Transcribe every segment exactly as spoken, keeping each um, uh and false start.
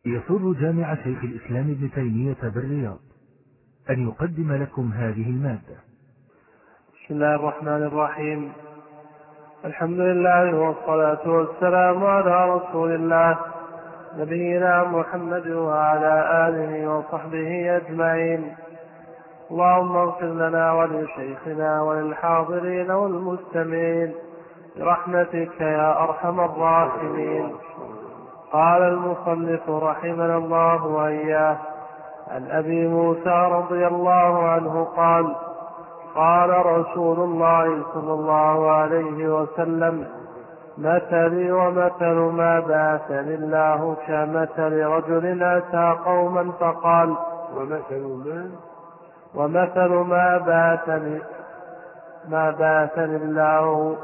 يسر جامع شيخ الإسلام ابن تيمية بالرياض أن يقدم لكم هذه المادة. بسم الله الرحمن الرحيم. الحمد لله والصلاة والسلام على رسول الله نبينا محمد وعلى آله وصحبه أجمعين. اللهم اغفر لنا ولشيخنا وللحاضرين والمستمعين برحمتك يا أرحم الراحمين. قال المصنف رحمنا الله وإياه: عن أبي موسى رضي الله عنه قال: قال رسول الله صلى الله عليه وسلم: مثلي ومثل ما بعثني الله كمثل رجل أتى قوما فقال ومثل ما ومثل ما بعثني ما بعثني الله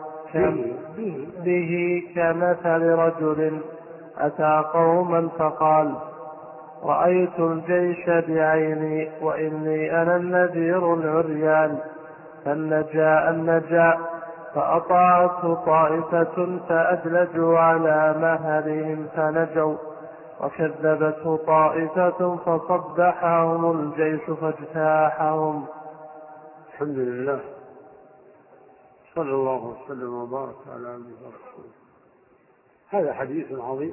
به كمثل رجل أتى قوما فقال: رأيت الجيش بعيني وإني أنا النذير العريان، فالنجاء النجاء فأطاعته طائفة فأدلجوا على مهلهم فنجوا، وكذبته طائفة فصبحهم الجيش فاجتاحهم. الحمد لله، صلى الله وسلم وبارك على عبده ورسوله. هذا حديث عظيم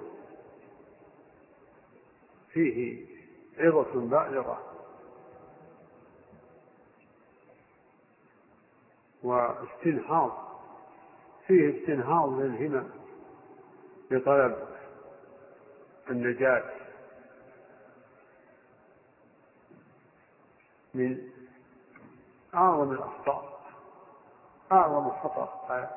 فيه عظة بالغة واستنهاض، فيه استنهاض للهمم لطلب النجاة من أعظم الأخطاء، أعظم خطأ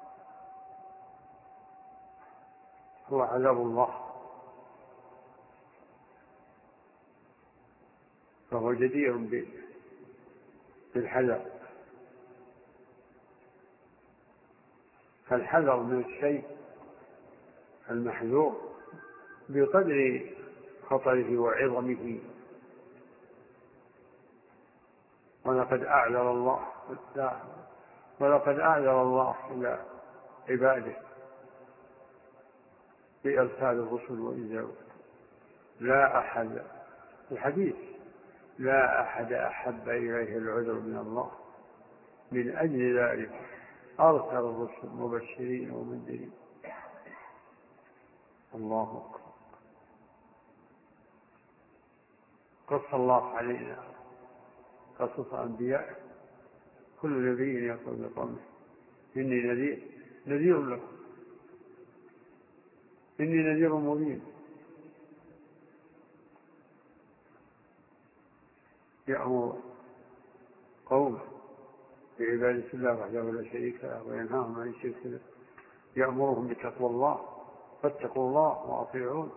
هو عذاب الله، فهو جدير بالحذر. فالحذر من الشيء المحذور بقدر خطره وعظمه. ولقد أعذر الله ولقد أعذر الله إلى عباده بإرسال الرسل وإنزال. لا أحد الحديث لا أحد أحب إليه العذر من الله، من أجل ذلك أرسل الرسل مبشرين ومنذرين. الله أكبر. قص الله علينا قصص أنبياء، كل نبي يقول لقومه: إني نذير نذير لكم، إني نذير مبين. يأمر قومه بعبادة الله وحده لا شريك له وينهاهم عن الشرك به، يأمرهم بتقوى الله، فاتقوا الله وأطيعون.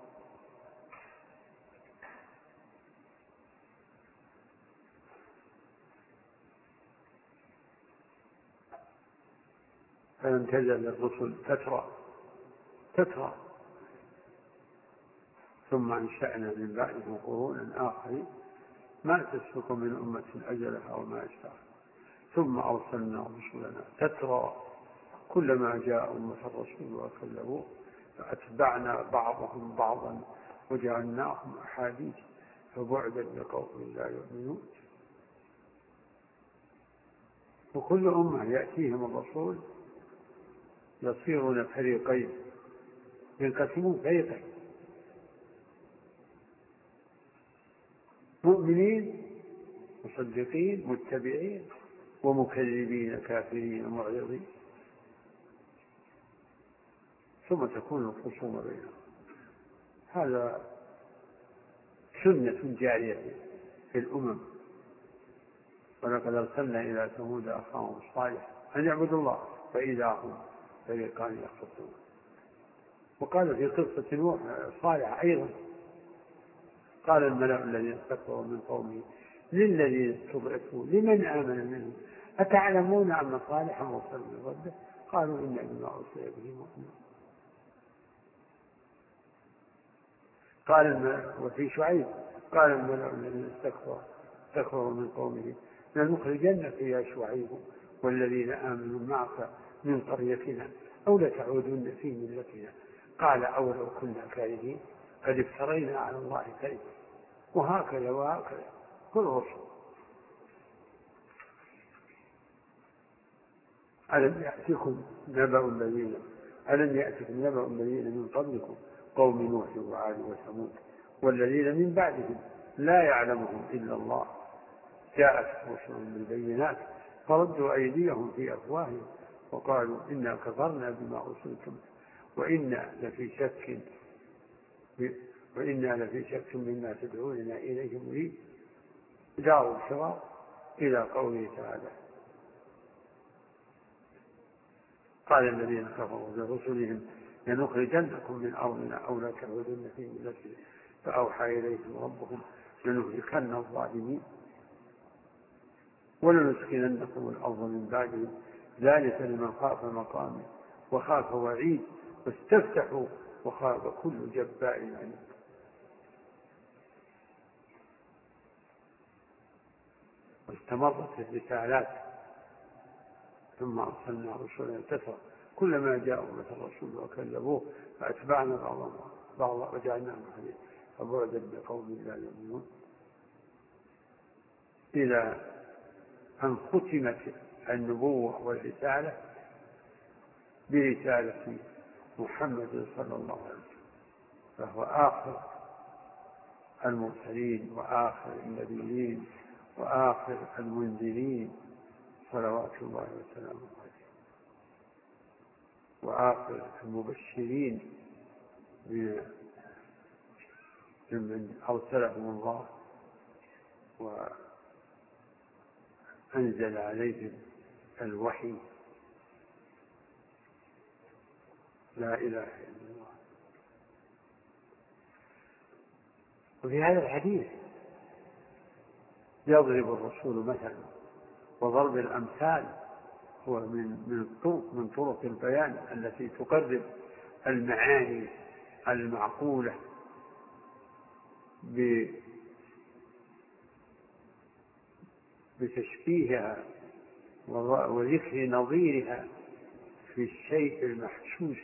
فلم تزل الرسل تترى تترى ثم أنشأنا من بعدهم قرونا آخرين ما تسبق من أمة أجلها وما يستأخر، ثم أرسلنا رسلنا تترى كلما جاء أمة الرسول وكذبوه فأتبعنا بعضهم بعضا وجعلناهم أحاديث فبعدا لقوم لا يؤمنون. وكل أمة يأتيهم الرسول يصيرون فريقين، ينقسمون فريقين: مؤمنين مصدقين متبعين، ومكذبين كافرين معرضين، ثم تكون الخصومة بينهم. هذا سنة جارية في الأمم. ولقد أرسلنا إلى ثمود أخاهم صالحا أن يعبدوا الله فإذا هم فريقان يختصمون. وقال في قصة نوح صالح أيضا: قال الملأ الذين استكبروا من قومه للذين استضعفوا لمن آمن منهم أتعلمون أن صالحا مرسل من ربه؟ قالوا إنا بما أرسل به مؤمنون. قال وفي شعيب: قال الملأ الذين استكبروا من قومه لنخرجنك يا شعيب والذين آمنوا معك من قريتنا أو لتعودن في ملتنا. قال: أولو كنا كارهين قد افترينا على الله كذبا، وهكذا وهكذا كل رسل. ألم يأتكم نبأ الذين ألم يأتكم نبأ الذين من قبلكم قوم نوح وعاد وثمود والذين من بعدهم لا يعلمهم إلا الله جاءت رسلهم بالبينات فردوا أيديهم في أفواههم وقالوا إنا كفرنا بما أرسلتم وإنا لفي شك وإنا لفي شك مما تدعوننا إليه مريب. دار الشرار إلى قوله تعالى قال الذين كفروا لرسلهم لنخرجنكم من أرضنا أو لا تعودن في ملتنا فأوحى إليهم ربهم لنهلكن الظالمين ولنسكننكم الأرض من بعدهم ذلك لمن خاف مقامي وخاف وعيد واستفتحوا وخاب كل جبار عنيد. واستمرت الرسالات ثم أرسلنا رسلا كثرا كلما جاء أمة رسول وكذبوه فأتبعنا بعضهم بعضا وجعلناهم حديثا فبعدا بقوم لا يؤمنون. إلى أن ختمت النبوة والرسالة برسالة محمد صلى الله عليه وسلم فهو آخر المرسلين وآخر النبيين وآخر المنزلين صلوات الله وسلامه عليه وآخر المبشرين ممن أرسلهم الله وأنزل عليهم الوحي. لا إله إلا الله. وفي هذا الحديث يضرب الرسول مثلا وضرب الأمثال هو من من طرق من طرق البيان التي تقرب المعاني المعقولة بتشبيهها وذكر نظيرها في الشيء المحسوس.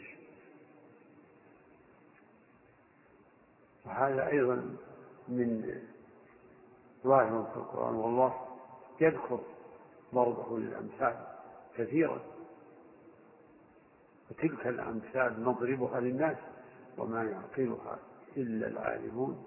وهذا أيضا من ظاهر في القرآن والله يذكر ضربه للأمثال كثيرا وتلك الأمثال نضربها للناس وما يعقلها إلا العالمون.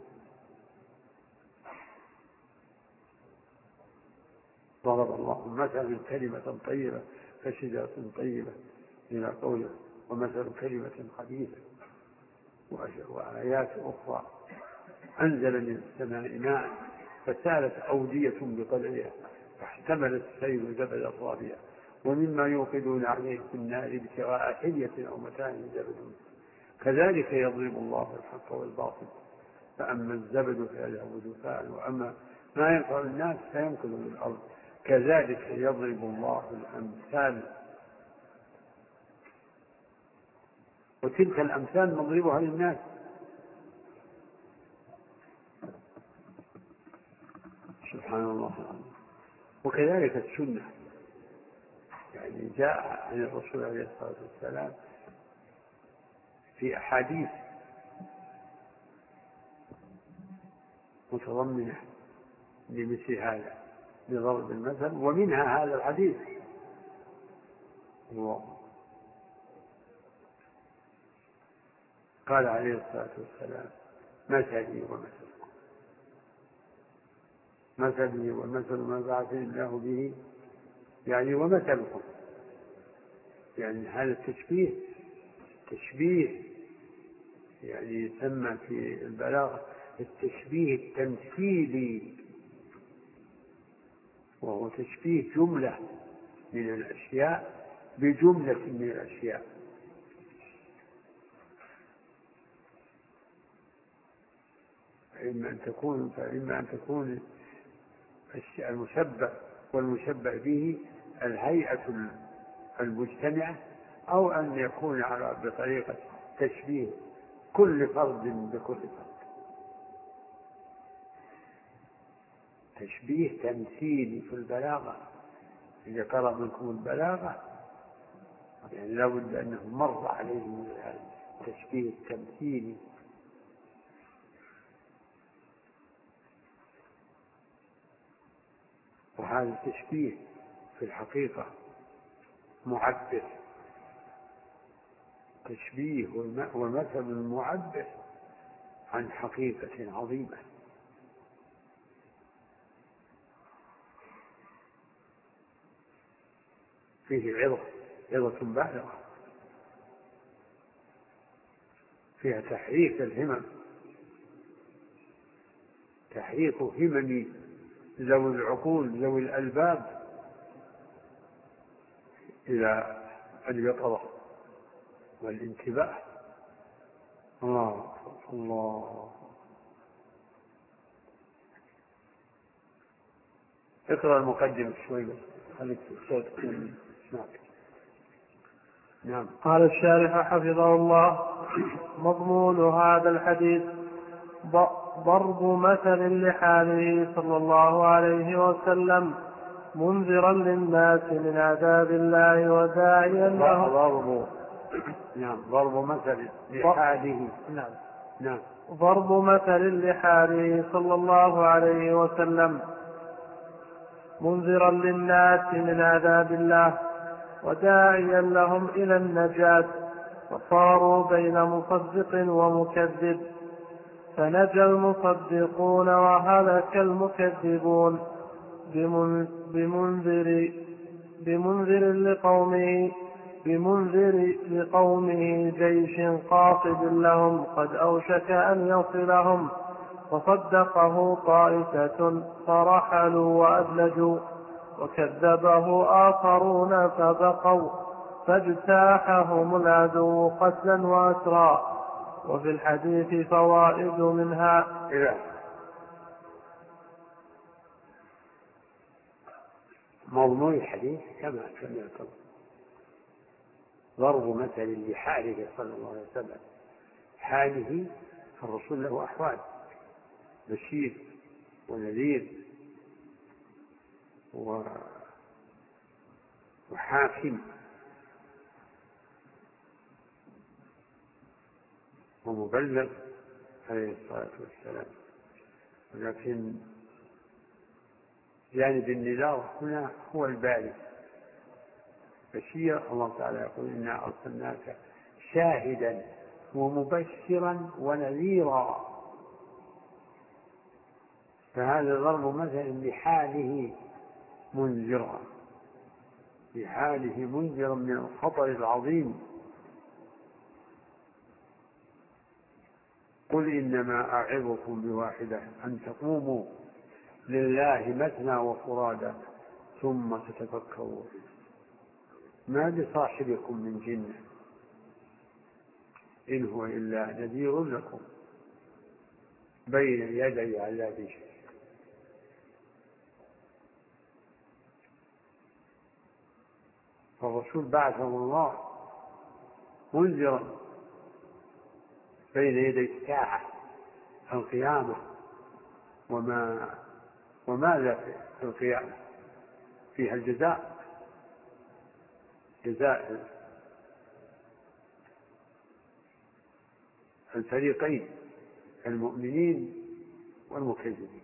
ضرب الله مثلا كلمة طيبة كشجرة طيبة إلى قوله ومثل كلمة خبيثة وآيات أخرى أنزل من السماء ماء فسالت أودية بقدرها فاحتمل السيل زبدا رابيا ومما يوقدون عليه في النار ابتغاء حلية أو متاع زبد كذلك يضرب الله الحق والباطل فأما الزبد فيذهب جفاء وأما ما ينفع الناس فيمكث في الأرض كذلك يضرب الله الأمثال. وتلك الأمثال نضربها للناس. سبحان الله. وكذلك السنة يعني جاء عن الرسول عليه الصلاة والسلام في أحاديث متضمنة لمثل هذا بضرب المثل ومنها هذا الحديث قال عليه الصلاة والسلام مثلي ومثلكم مثلي ومثل ما بعثني الله به يعني ومثلكم يعني هذا التشبيه تشبيه يعني يسمى في البلاغة التشبيه التمثيلي وهو تشبيه جملة من الأشياء بجملة من الأشياء. فإما أن تكون فإما أن تكون المشبه والمشبه به الهيئة المجتمعة أو أن يكون على بطريقة تشبيه كل فرد بكل فرد تشبيه تمثيلي في البلاغة. إذا قرأ منكم البلاغة يعني لابد أنه مر عليهم التشبيه التمثيلي هذا تشبيه في الحقيقة معبر، تشبيه ومثل معبر عن حقيقة عظيمة. فيه عظة عظة بالغة، فيها تحريك الهمم، تحريك همم ذوي العقول ذوي الألباب إلى اليقظة والانتباه. الله الله. اقرأ المقدمة شوي بس، خليك صوت اسمعك. نعم. قال الشارح حفظه الله: مضمون هذا الحديث ضرب مثل لحاله صلى الله عليه وسلم منذرا للناس من عذاب الله وداعيا له. ضرب نعم ضرب مثل لحاله. نعم نعم ضرب مثل لحاله صلى الله عليه وسلم منذرا للناس من عذاب الله وداعيا لهم إلى النجاة، فصاروا بين مصدق ومكذب، فنجى المصدقون وهلك المكذبون بمنذر بمنذر لقومه بمنذر لقومه جيش قاصد لهم قد أوشك أن يصلهم، فصدقه طائفة فرحلوا وأدلجوا، وكذبه آخرون فبقوا، فاجتاحهم العدو قتلا وأسرا. وفي الحديث فوائد منها. إذا مضمون الحديث كما سمعتم ضرب مثل لحاله صلى الله عليه وسلم. حاله الرسول له أحوال، بشير ونذير وحاكم ومبلغ عليه الصلاة والسلام. ولكن جانب النذار هنا هو الباري. بشير الله تعالى يقول: إنا أرسلناك شاهدا ومبشرا ونذيرا. فهذا ضرب مثل لحاله منذرا، لحاله منذرا من الخطر العظيم. قل إنما أعظكم بواحدة أن تقوموا لله مثنى وفرادى ثم تتفكروا ما بصاحبكم من جنة إن هو إلا نذير لكم بين يدي عذاب شديد. فالرسول بعثه الله منذرا بين يدي الساعة القيامة وما وماذا في القيامة فيها الجزاء، جزاء الفريقين المؤمنين والمكذبين.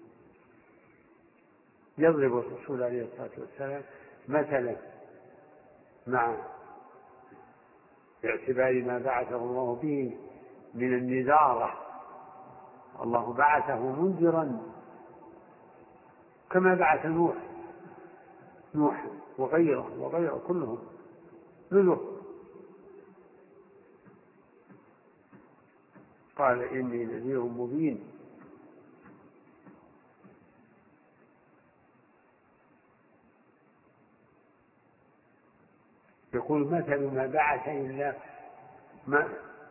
يضرب الرسول عليه الصلاة والسلام مثلا مع باعتبار ما بعثه الله به من النذارة. الله بعثه منذرا كما بعث نوح نوح وغيره وغيره كلهم نذر. قال إني نذير مبين. يقول مثل ما بعثني الله ما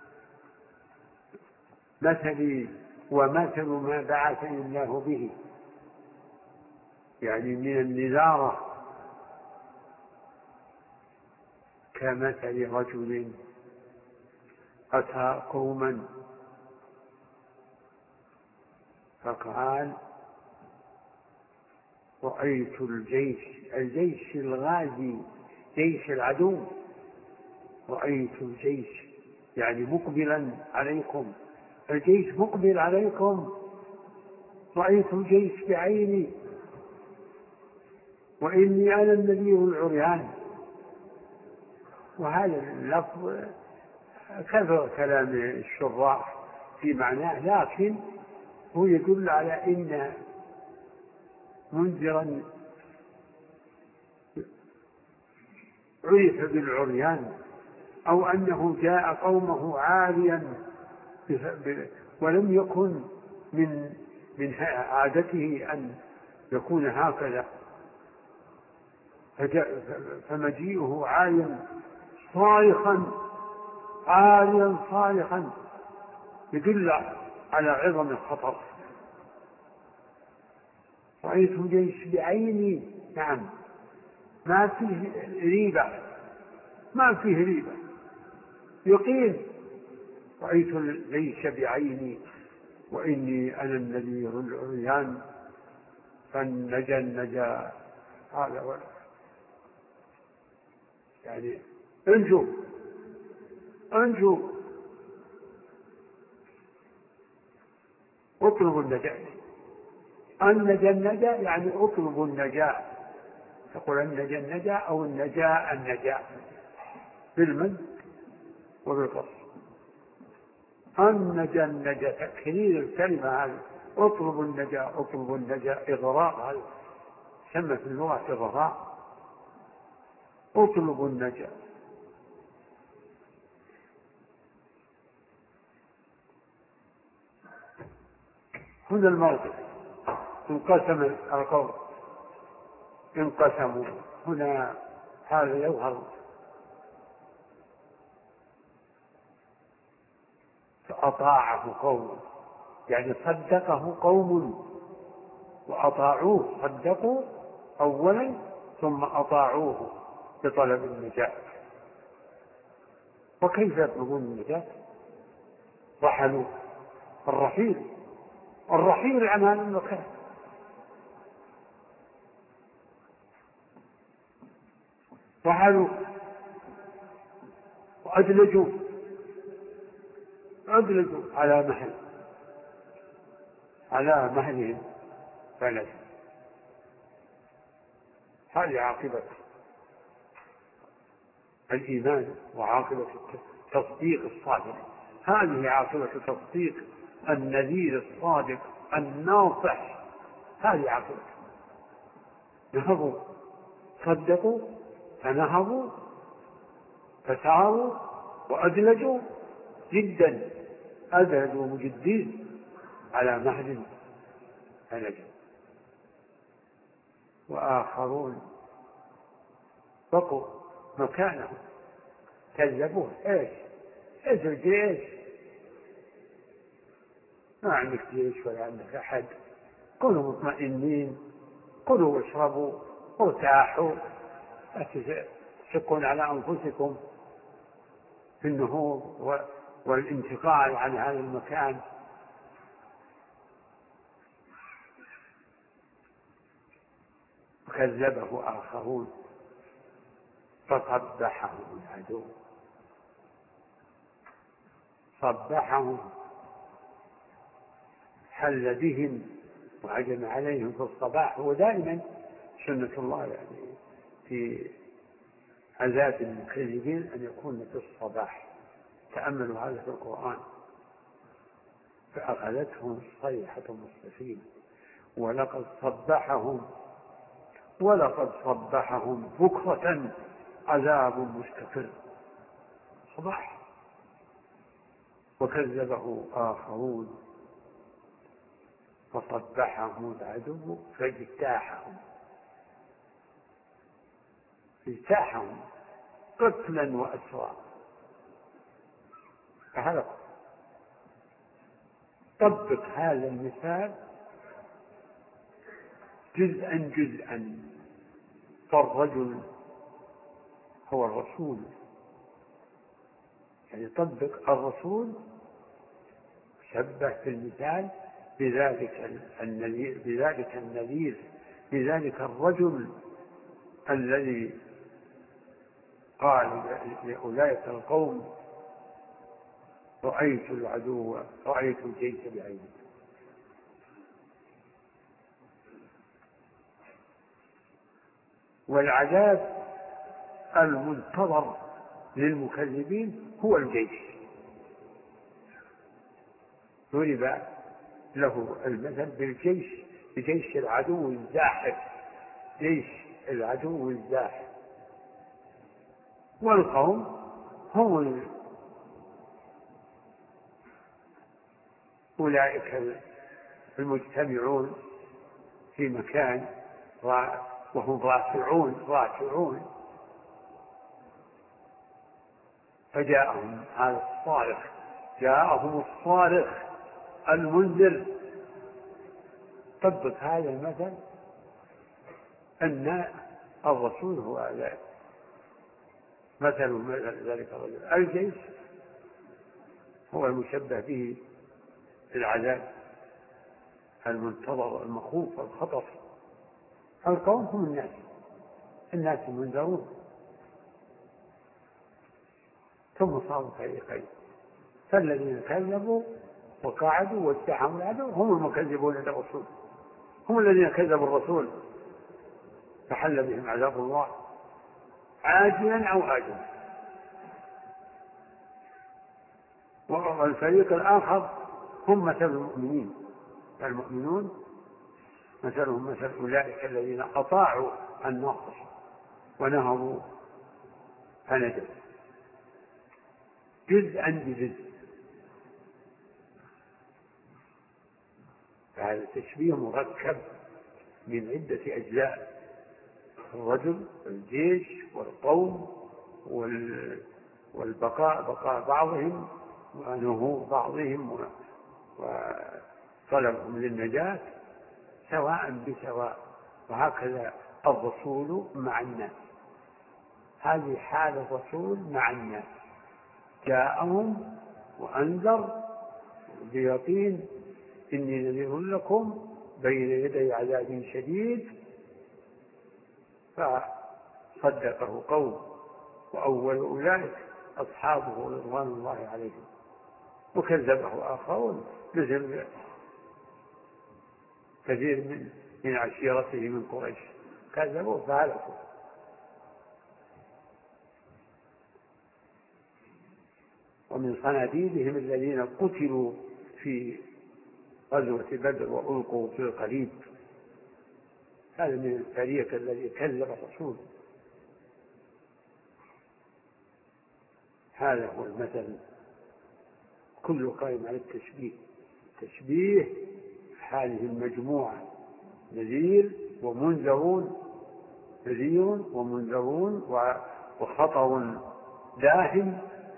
مثلي ومثل ما بعثني الله به، يعني من النذارة كمثل رجل أتى قوما فقال: رأيت الجيش الجيش الغازي جيش العدو، رأيت الجيش يعني مقبلا عليكم، الجيش مقبل عليكم، رأيت الجيش بعيني. وإني أنا النذير العريان. وهذا اللفظ كثر كلام الشراح في معناه، لكن هو يدل على إن منذرا عرف بالعريان، أو أنه جاء قومه عاريا ولم يكن من من عادته أن يكون هكذا، فمجيئه عاريا صارخا عاريا صارخا يدل على عظم الخطر. رأيت الجيش بعيني، نعم، ما فيه ريبة، ما فيه ريبة، يقين. رأيت الجيش بعيني وإني أنا النذير العريان فالنجا النجا. هذا هو يعني انجو انجو اطلبوا النجاة. النجا النجا يعني اطلبوا النجاة، تقول النجا النجا أو النجاة النجاة بالمد وبالقصر. النجا النجا تكرير الكلمة هذه، اطلبوا النجاة اطلبوا النجاة إغراء، هذا سمى في اللغة إغراء. اطلبوا النجاة. هنا الموقف انقسم القوم، انقسموا هنا. هذا يظهر فأطاعه قوم، يعني صدقه قوم وأطاعوه، صدقوا أولا ثم أطاعوه بطلب النجاة. وكيف يطلبون النجاة؟ رحلوا، الرحيل الرحيل عن هذا المكان. رحلوا وأدلجوا أدلجوا على مهل على مهلهم فلس. هذه عاقبة الإيمان وعاقبة التصديق الصادق. هذه عاقبة تصديق النذير الصادق الناصح. هذه عاقبة. نهضوا، صدقوا فنهضوا فساروا وأدلجوا جدا، أدلجوا مجدين على مهل فنجوا. وآخرون بقوا مكانهم كذبوه. ايش ايش الجيش؟ ما عندك جيش ولا عندك أحد، كونوا مطمئنين، كلوا واشربوا وارتاحوا، لا تشقون على أنفسكم في النهوض والانتقال عن هذا المكان. كذبه آخرون فصبحهم العدو. صبحهم حل بهم وهجم عليهم في الصباح. هو دائما سنة الله يعني في عذاب المكذبين أن يكون في الصباح. تأملوا هذا في القرآن. فأخذتهم صيحة مصبحين ولقد صبحهم ولقد صبحهم بكرة عذاب مستقر. صباح. وكذبه آخرون فصبحهم العدو فاجتاحهم اجتاحهم قتلا وأسرا فهلكوا. طبق هذا المثال جزءا جزءا. فالرجل هو الرسول، يعني طبق الرسول شبه في المثال بذلك النذير بذلك النذير بذلك الرجل الذي قال لأولئك القوم رأيت العدو رأيت الجيش بعيني. والعذاب المنتظر للمكذبين هو الجيش. ضرب له المثل بالجيش، بجيش العدو الزاحف، جيش العدو الزاحف. والقوم هم أولئك المجتمعون في مكان وهم راكعون راكعون فجاءهم هذا الصارخ، جاءهم الصارخ المنذر. طبق هذا المثل أن الرسول هو مثل مثل ذلك الرجل. الجيش هو المشبه به العذاب المنتظر المخوف الخطر. القوم هم الناس، الناس المنذرون. ثم صاروا فريقين، فالذين كذبوا وقاعدوا واتهموا العدو هم المكذبون للرسول، هم الذين كذبوا الرسول فحل بهم عذاب الله عاجلا أو آجلا. والفريق الآخر هم مثل المؤمنين، المؤمنون مثلهم مثل أولئك الذين أطاعوا الناصر ونهضوا فندوا جزءا بجزء. فهذا التشبيه مركب من عدة أجزاء: الرجل والجيش والقوم والبقاء، بقاء بعضهم ونهوض بعضهم وطلبهم للنجاة سواء بسواء. وهكذا الرسول مع الناس، هذه حال الرسول مع الناس، جاءهم وأنذر بيقين إني نذير لكم بين يدي عذاب شديد، فصدقه قوم، وأول أولئك أصحابه رضوان الله عليهم، وكذبه آخرون مثل كثير من من عشيرته من قريش كذبوا فهلكوا. ومن صناديدهم الذين قتلوا في غزوة بدر وألقوا في القليب، هذا من الفريق الذي كذب الرسول. هذا هو المثل كله قائم على التشبيه، تشبيه هذه المجموعة نذير ومنذرون، نذير ومنذرون وخطر داهم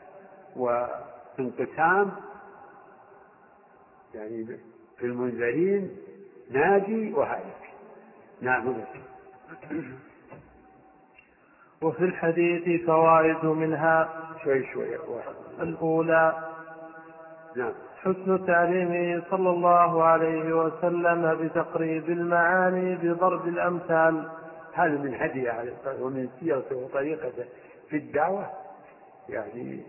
وانقسام، يعني في المنذرين ناجي وهالك. نعم. وفي الحديث فوائد منها شوي شوي. الأولى: نعم. حسن تعليمه صلى الله عليه وسلم بتقريب المعاني بضرب الأمثال. هذا من هديه عليه الصلاة ومن سيرته وطريقته في الدعوة، يعني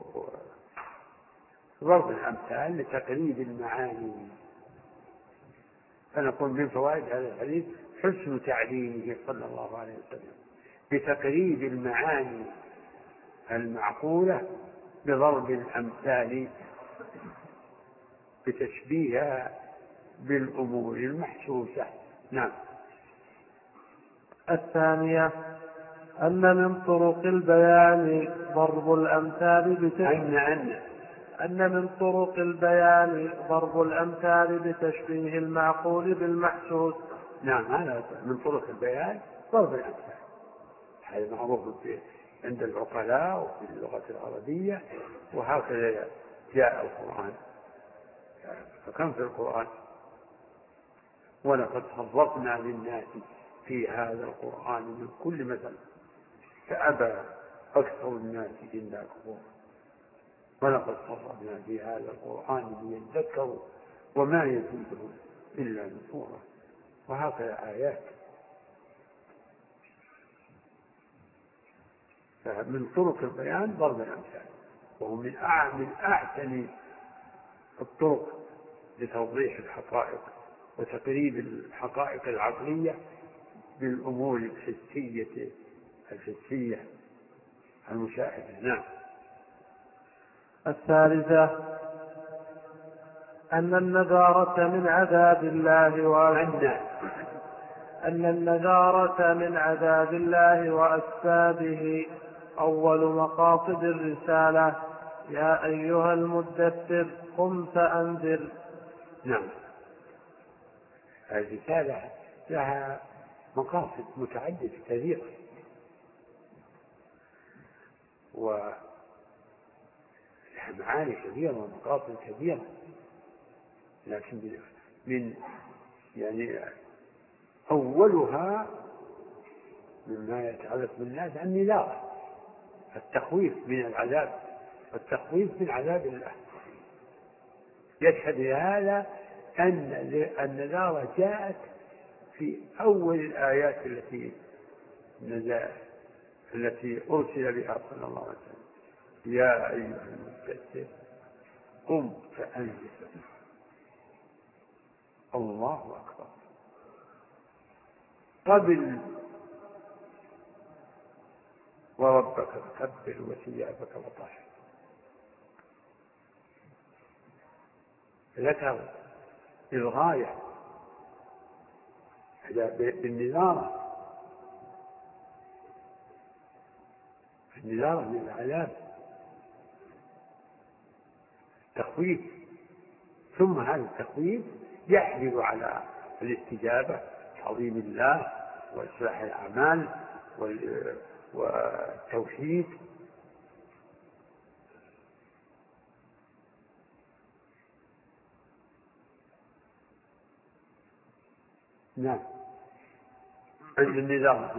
ضرب الأمثال لتقريب المعاني. فنقول من فوائد هذا الحديث حسن تعليمه صلى الله عليه وسلم بتقريب المعاني المعقولة بضرب الأمثال، بتشبيهها بالأمور المحسوسة. نعم. الثانية: أن من طرق البيان ضرب الأمثال بتشبيه أن أن من طرق البيان ضرب الأمثال بتشبيه المعقول بالمحسوس. نعم، هذا من طرق البيان ضرب الأمثال. هذا معروف عند العقلاء وفي اللغة العربية، وهكذا جاء القرآن. فكم في القرآن: ولقد صرفنا للناس في هذا القرآن من كل مثل فأبى أكثر الناس إلا كفورا، ولقد صرفنا في هذا القرآن ليذكروا وما يزيدهم إلا نفورا. وهكذا آيات. فمن طرق البيان ضرب الأمثال، وهو من من أحسن الطرق لتوضيح الحقائق وتقريب الحقائق العقلية بالأمور الحسية الحسية المشاهدة. نعم. الثالثة أن النذارة من عذاب الله وأن أن النذارة من عذاب الله وأسبابه. أول مقاصد الرسالة: يا أيها المدثر قم فأنذر. نعم. الرسالة لها مقاصد متعددة كثيرة، ولها معاني كثيرة ومقاصد كثيرة، لكن من يعني أولها مما يتعلق بالناس النذارة، التخويف من العذاب، التخويف من عذاب الله. يشهد هذا أن النذارة جاءت في أول الآيات التي نزل التي أرسل بها صلى الله عليه وسلم: يا أيها المدثر قم فأنذر. الله أكبر. قبل وربك فكبر وثيابك فطهر، ذكر الغاية بالنذارة، النذارة من العذاب، تخويف، ثم هذا التخويف يحرص على الاستجابة، تعظيم الله وإصلاح الأعمال والتوحيد. نعم. أن النذارة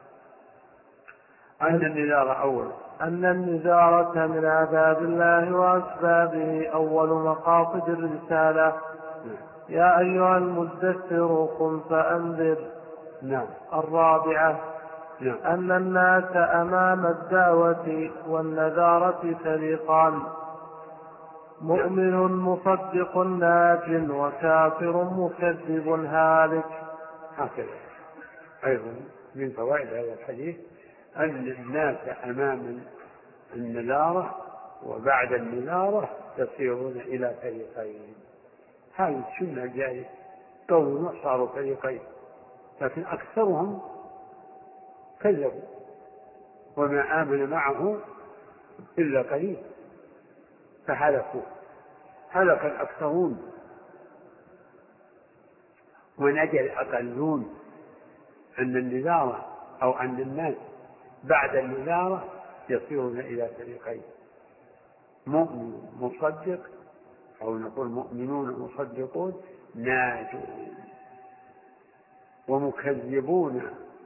أن النذارة أول أن النذارة من عذاب الله وأسبابه. أول مقاصد الرسالة: يا أيها المدثر قم فأنذر. نعم. الرابعة: نعم. أن الناس أمام الدعوة والنذارة فريقان: مؤمن مصدق ناج وكافر مكذب هالك. هكذا أيضا من فوائد هذا الحديث أن الناس أمام النذارة وبعد النذارة يصيرون إلى فريقين. هذه السنة جاية، قوم صاروا فريقين، لكن أكثرهم كذبوا وما آمن معه إلا قليل فهلكوا، هلك الأكثرون ونجا الأقلون. أن النذارة أو أن الناس بعد النذارة يصيرون إلى فريقين: مؤمن مصدق، أو نقول مؤمنون مصدقون ناجون، ومكذبون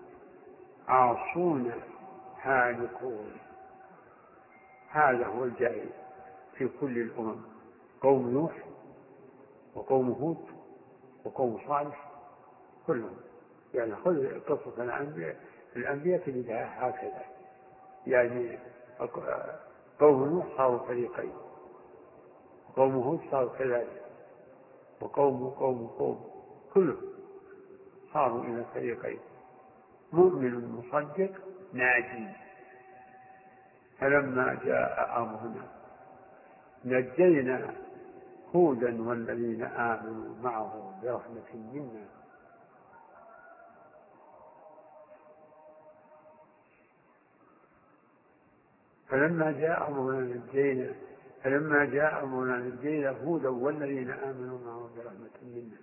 عاصون هالكون. هذا هو الجاي في كل الأمم: قوم نوح وقوم هود وقوم صالح، كلهم. يعني خذ قصة الأنبياء الأنبياء تجدها هكذا، يعني قوم نوح صاروا فريقين، وقوم هود صاروا كذلك، وقوم وقوم وقوم كلهم صاروا إلى فريقين: مؤمن مصدق ناجي. فلما جاء أمرنا نجينا هودا والذين آمنوا معه برحمة منا. فلما جاء أمرنا نجينا فلما جاء أمرنا نجينا هودا والذين آمنوا معه برحمة منا.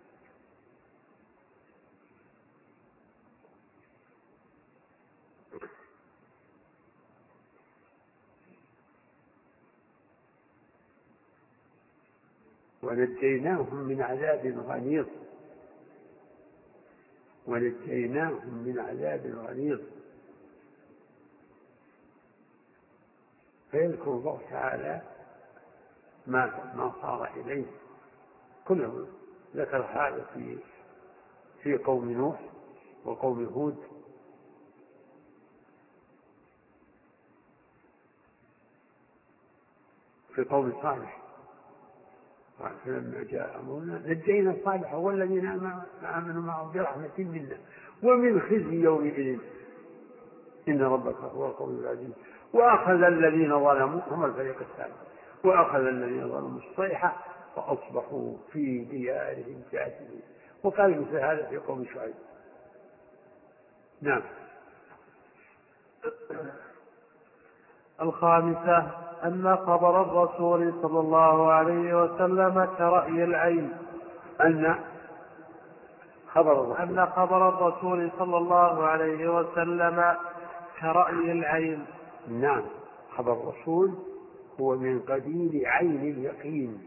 ونجيناهم من عذاب غليظ ونجيناهم من عذاب غليظ. فيذكر الله تعالى ما ما صار إليه كله. ذكر هذا في في قوم نوح وقوم هود في قوم صالح فلما جاء أمرنا نجينا صالحا والذين آمنوا معه برحمة منا ومن خزي يومئذ إن ربك هو القوي العزيز وأخذ الذين ظلموا هم الفريق الثاني وأخذ الذين ظلموا الصيحة فأصبحوا في ديارهم جاثمين وقال مثل هذا في قوم شعيب. نعم. الخامسة أن خبر الرسول صلى الله عليه وسلم كرأي العين أن خبر الرسول أن خبر الرسول صلى الله عليه وسلم كرأي العين. نعم. خبر الرسول هو من قبيل عين اليقين.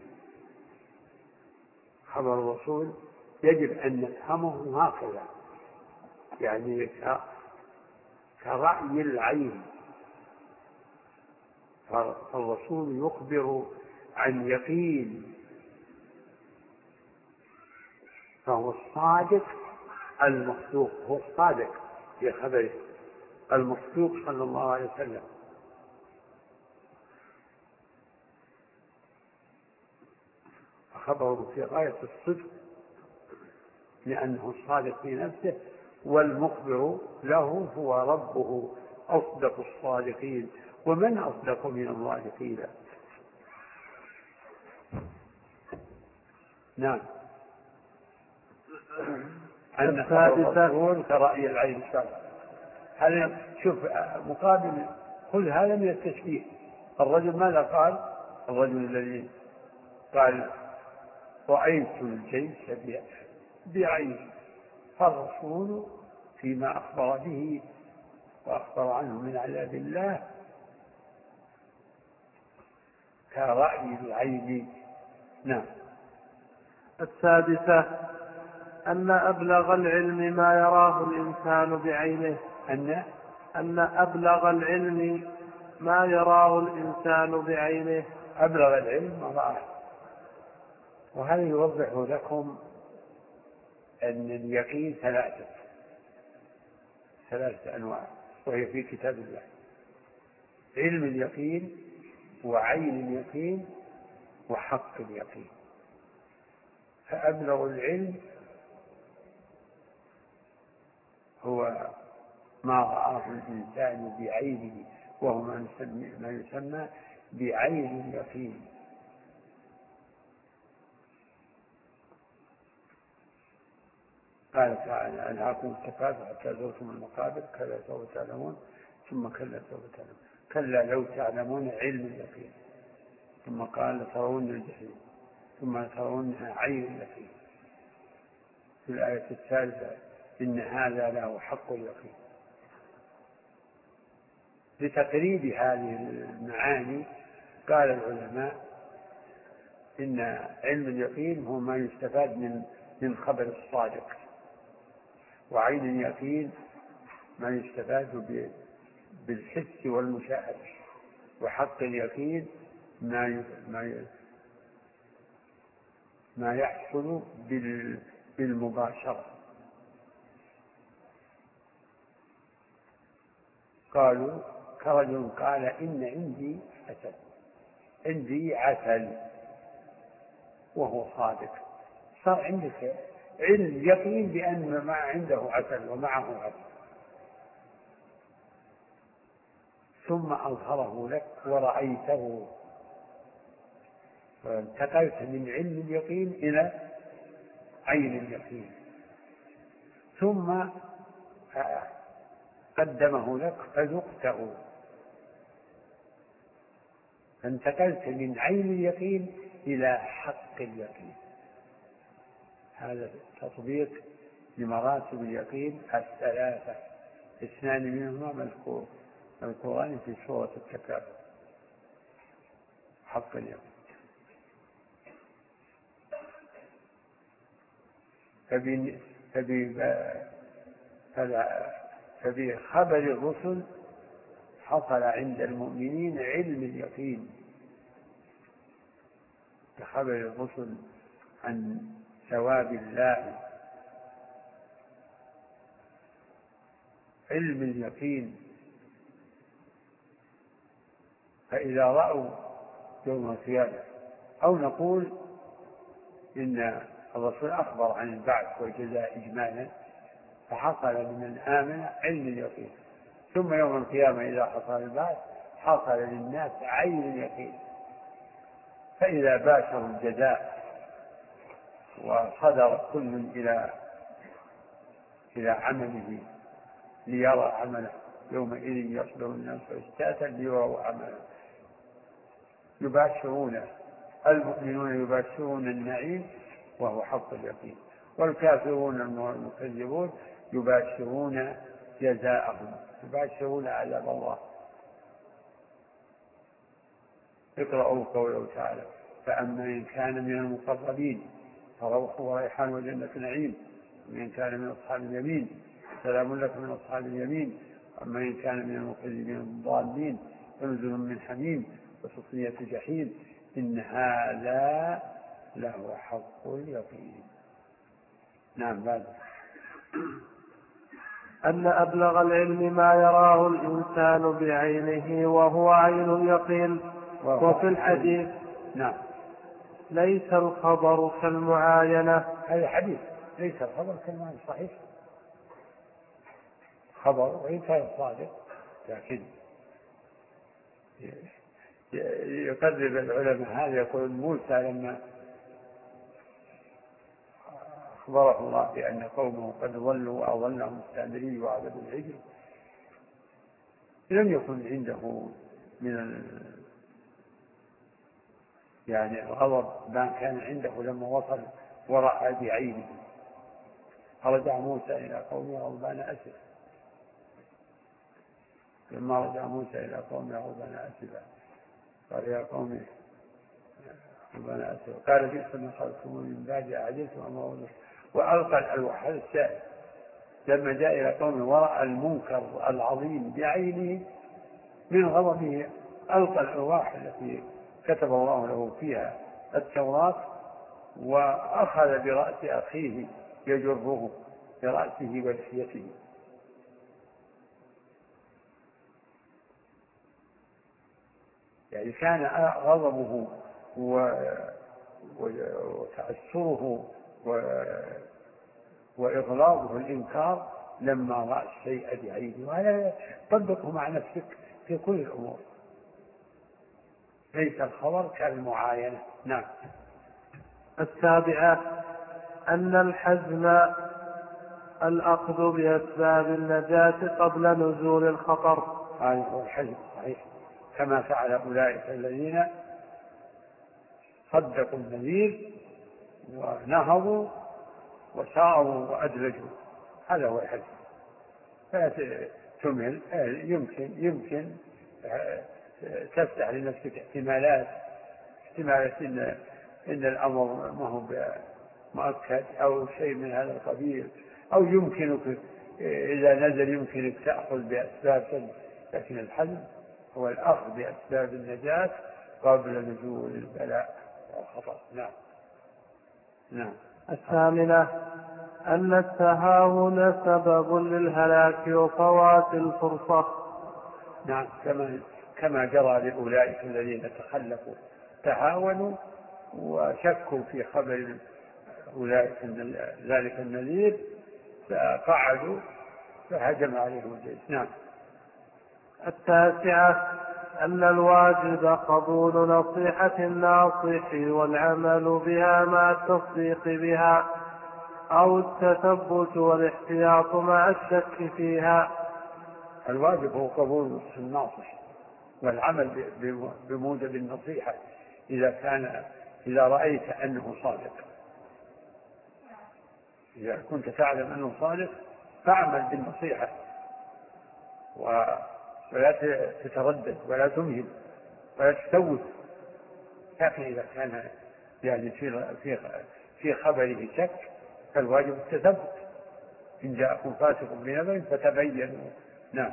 خبر الرسول يجب أن نفهمه هكذا يعني كرأي العين. فالرسول يخبر عن يقين فهو الصادق المصدوق هو الصادق في خبره المصدوق صلى الله عليه وسلم. فخبره في غاية الصدق لأنه الصادق في نفسه والمخبر له هو ربه أصدق الصادقين ومن أصدق من الله قيلا. نعم. أن الثالثة كرأي العين السابق. هل شوف مقابل خذ هذا من التشبيه. الرجل ماذا قال؟ الرجل الذي قال رأيت الجيش بعيني. فالرسول فيما أخبر به وأخبر عنه من عذاب الله كرأي العين. نعم. السادسة أن أبلغ العلم ما يراه الإنسان بعينه. أن أن أبلغ العلم ما يراه الإنسان بعينه. أبلغ العلم ما رآه. وهذا يوضح لكم أن اليقين ثلاثة ثلاثة أنواع وهي في كتاب الله. علم اليقين وعين اليقين وحق اليقين. فأبلغ العلم هو ما رآه الإنسان بعينه وهو ما يسمى بعين اليقين. قال تعالى ألهاكم التكاثر حتى زرتم المقابر كلا سوف تعلمون ثم كلا سوف تعلمون كلا لو تعلمون علم اليقين ثم قال لترون الجحيم ثم لترونها عين اليقين. في الآية الثالثة إن هذا له حق اليقين. لتقريب هذه المعاني قال العلماء إن علم اليقين هو ما يستفاد من من خبر الصادق وعين اليقين ما يستفاد بالحس والمشاهدة وحق اليقين ما ما ما يحصل بالمباشرة. قالوا كرجل قال إن عندي عسل عندي عسل وهو صادق صار عندك علم يقين بأن ما عنده عسل ومعه عسل ثم أظهره لك ورأيته فانتقلت من علم اليقين إلى عين اليقين ثم قدمه لك فذقته فانتقلت من عين اليقين إلى حق اليقين. هذا تطبيق لمراتب اليقين الثلاثة اثنان منهما مذكور القرآن في سورة التكاثر حق اليقين. فبي فبي فبخبر الرسل حصل عند المؤمنين علم اليقين كخبر الرسل عن ثواب الله علم اليقين. فإذا رأوا يوم القيامة أو نقول إن الرسول أخبر عن البعث والجزاء إجمالا، فحصل لمن آمن علم اليقين، ثم يوم القيامة إذا حصل البعث حصل للناس عين اليقين. فإذا باشروا الجزاء وصدر كل إلى إلى عمله ليرى عمله، يومئذ يصدر الناس اشتاتا ليروا عمله، يباشرون المؤمنون يباشرون النعيم وهو حق اليقين، والكافرون المكذبون يباشرون جزاءهم، يباشرون عذاب الله. اقرأوا قوله تعالى: فأما إن كان من المقربين فروح وريحان وجنة نعيم، وإن كان من أصحاب اليمين سلام لك من أصحاب اليمين، أما إن كان من المكذبين الضالين فنزل من حميم وتصلية جحيم، إن هذا له حق اليقين. نعم. بعد أن أبلغ العلم ما يراه الإنسان بعينه وهو عين اليقين. وفي الحديث: نعم، ليس الخبر كالمعاينة. هذا حديث ليس الخبر كالمعاينة صحيح، خبر وإن كان صادق لكن يقرب العلماء هذا. يقول موسى لما أخبره الله بأن قومه قد ضلوا وأضلهم السامري وعبدوا العجل، لم يكن عنده من ال... يعني الغضب ما كان عنده لما وصل ورأى بعينه. فرجع موسى إلى قومه غضبان أسفا، لما رجع موسى إلى قومه غضبان أسفا قال: يا قوم غضبان أسفا، قال: بئس ما خلقتموني من بعد أعجلتم أمر، وألقى الألواح. هذا الشاهد لما جاء إلى قومه ورأى المنكر العظيم بعينه من غضبه، ألقى الألواح التي كتب الله له فيها التوراة، وأخذ برأس أخيه يجره برأسه ولحيته. يعني كان غضبه وتأثره وإغلاظه الإنكار لما رأى الشيء بعينه، وهذا طبقه مع نفسك في كل الأمور. ليس الخبر كالمعاينة. نعم. السابعة: أن الحزم الأخذ بأسباب النجاة قبل نزول الخطر. هذا هو الحزم صحيح، كما فعل أولئك الذين صدقوا النذير ونهضوا وساروا وأدلجوا. هذا هو الحزم. فلا تمهل، يمكن يمكن تفتح لنفسك احتمالات احتمالات إن, إن الأمر ما هو مؤكد أو شيء من هذا القبيل، أو يمكنك إذا نزل يمكنك تأخذ بأسباب، لكن الحزم هو الأخذ بأسباب النجاة قبل نزول البلاء والخطر. نعم. نعم. الثامنة: أن التهاون سبب للهلاك وفوات الفرصة. نعم، كما كما جرى لأولئك الذين تخلفوا، تهاونوا وشكوا في خبر أولئك ذلك النذير فقعدوا فهجم عليهم الجيش. نعم. التاسعة: أن الواجب قبول نصيحة الناصح والعمل بها مع التصديق بها، أو التثبت والاحتياط مع الشك فيها. الواجب هو قبول الناصح والعمل بموجب النصيحة إذا كان إذا رأيت أنه صادق. إذا كنت تعلم أنه صادق فاعمل بالنصيحة ولا تتردد ولا تمهل ولا تسوف. لكن إذا كان يعني في في في خبره شك فالواجب التثبت. إن جاءكم فاسق بنبأ فتبينوا. نعم.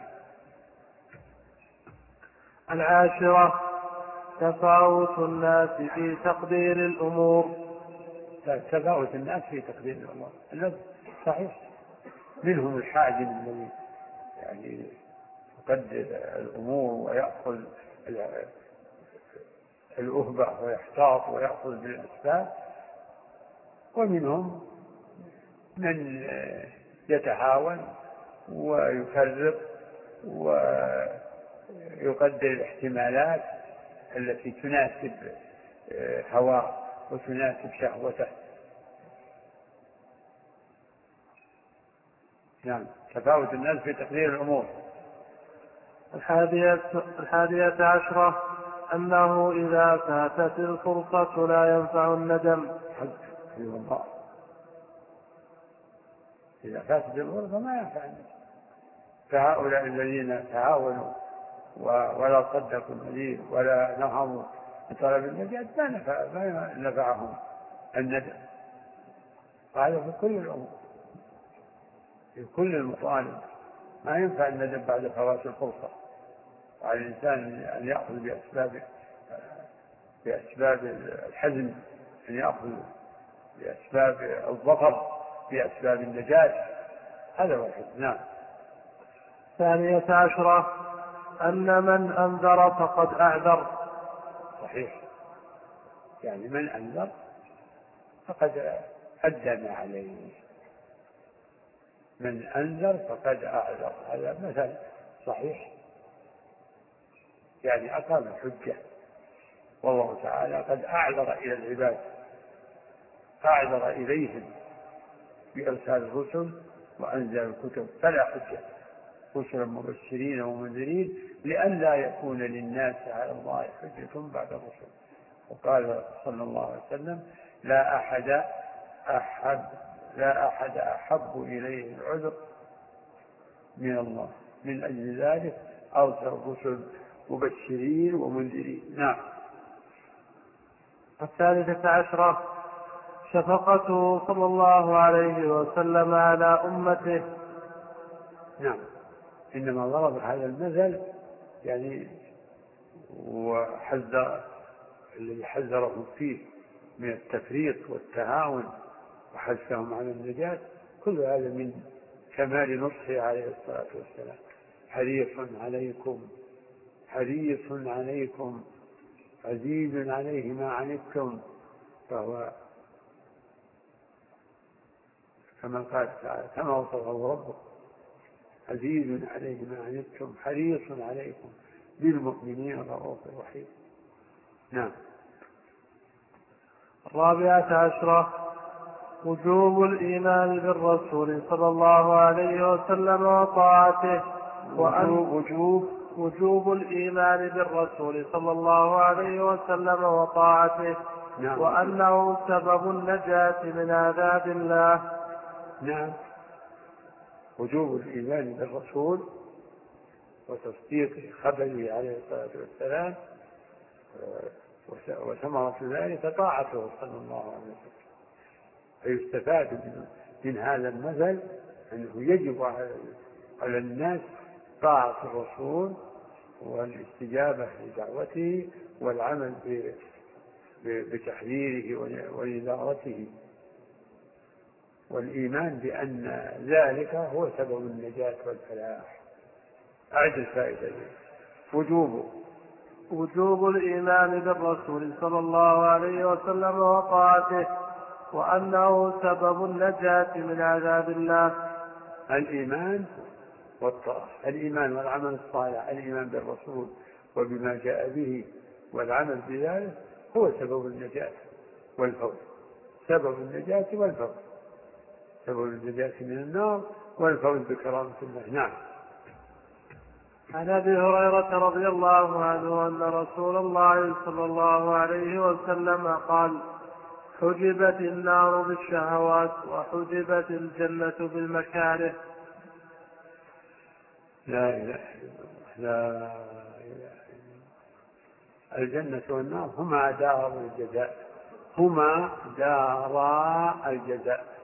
العاشرة: تفاوت الناس في تقدير الأمور. تفاوت الناس في تقدير الأمور الناس صحيح، منهم الحاجم الذي يعني يقدر الأمور ويأخذ الأهبة ويحتاط ويأخذ بالأسباب، ومنهم من يتهاون ويفرق ويقدر الاحتمالات التي تناسب هواه وتناسب شهوته. نعم، تفاوت الناس في تقدير الأمور. الحادية, الحادية عشرة أنه إذا فاتت الفرصة لا ينفع الندم. إذا فاتت الفرصة ما ينفع الندم. فهؤلاء الذين تعاونوا ولا صدقوا النذير ولا نهضوا بطلب النجاة ما, نفع ما نفعهم الندم. وهذا في كل الأمور، في كل المطالب ما ينفع الندم بعد فوات الفرصة. على الإنسان أن يأخذ بأسباب بأسباب الحزم، أن يأخذ بأسباب الظفر، بأسباب النجاة. هذا واحد. نعم. الثانية عشرة أن من أنذر فقد أعذر. صحيح، يعني من أنذر فقد أدى ما عليه. من أنذر فقد أعذر، هذا مثل صحيح، يعني أقام الحجة. والله تعالى قد أعذر إلى العباد، أعذر إليهم بإرسال الرسل وأنزل الكتب، فلا حجة، رسلا مبشرين ومنذرين لئلا يكون للناس على الله حجة بعد الرسل. وقال صلى الله عليه وسلم: لا أحد أحب لا أحد أحب إليه العذر من الله، من أجل ذلك أرسل الرسل مبشرين ومنذرين. نعم. الثالثة عشرة شفقته صلى الله عليه وسلم على أمته. نعم، إنما ضرب هذا المثل يعني وحذر الذي حذرهم فيه من التفريط والتهاون وحثهم على النجاة، كل هذا من كمال نصحه عليه الصلاة والسلام. حريص عليكم حريص عليكم عزيز عليه ما عنتم، فهو كما قال تعالى كما وصفه ربه: عزيز عليه ما عنتم حريص عليكم بالمؤمنين رؤوف رحيم. نعم. الرابعة عشرة وجوب الإيمان بالرسول صلى الله عليه وسلم وطاعته، وأن وجوب وجوب الإيمان بالرسول صلى الله عليه وسلم وطاعته. نعم. وأنه سبب النجاة من عذاب الله. نعم، وجوب الإيمان بالرسول وتصديق خبره عليه الصلاة والسلام، وثمرة ذلك طاعته صلى الله عليه وسلم. فيستفاد من هذا المثل أنه يجب على الناس طاعة الرسول والاستجابة لدعوته والعمل بتحذيره ونذارته، والإيمان بأن ذلك هو سبب النجاة والفلاح. أعد الفائدة دي. وجوب وجوب الإيمان بالرسول صلى الله عليه وسلم وطاعته، وأنه سبب النجاة من عذاب الله. الإيمان والطاعة، الإيمان والعمل الصالح، الإيمان بالرسول وبما جاء به والعمل بذلك هو سبب النجاة والفوز. سبب النجاة والفوز، سبب النجاة من النار والفوز بكرامة الله. نعم. عن أبي هريرة رضي الله عنه أن رسول الله صلى الله عليه وسلم قال: حجبت النار بالشهوات وحجبت الجنة بالمكاره. لا إله إلا الله، لا إله إلا الله. الجنة والنار هما دار الجزاء، هما دارا الجزاء.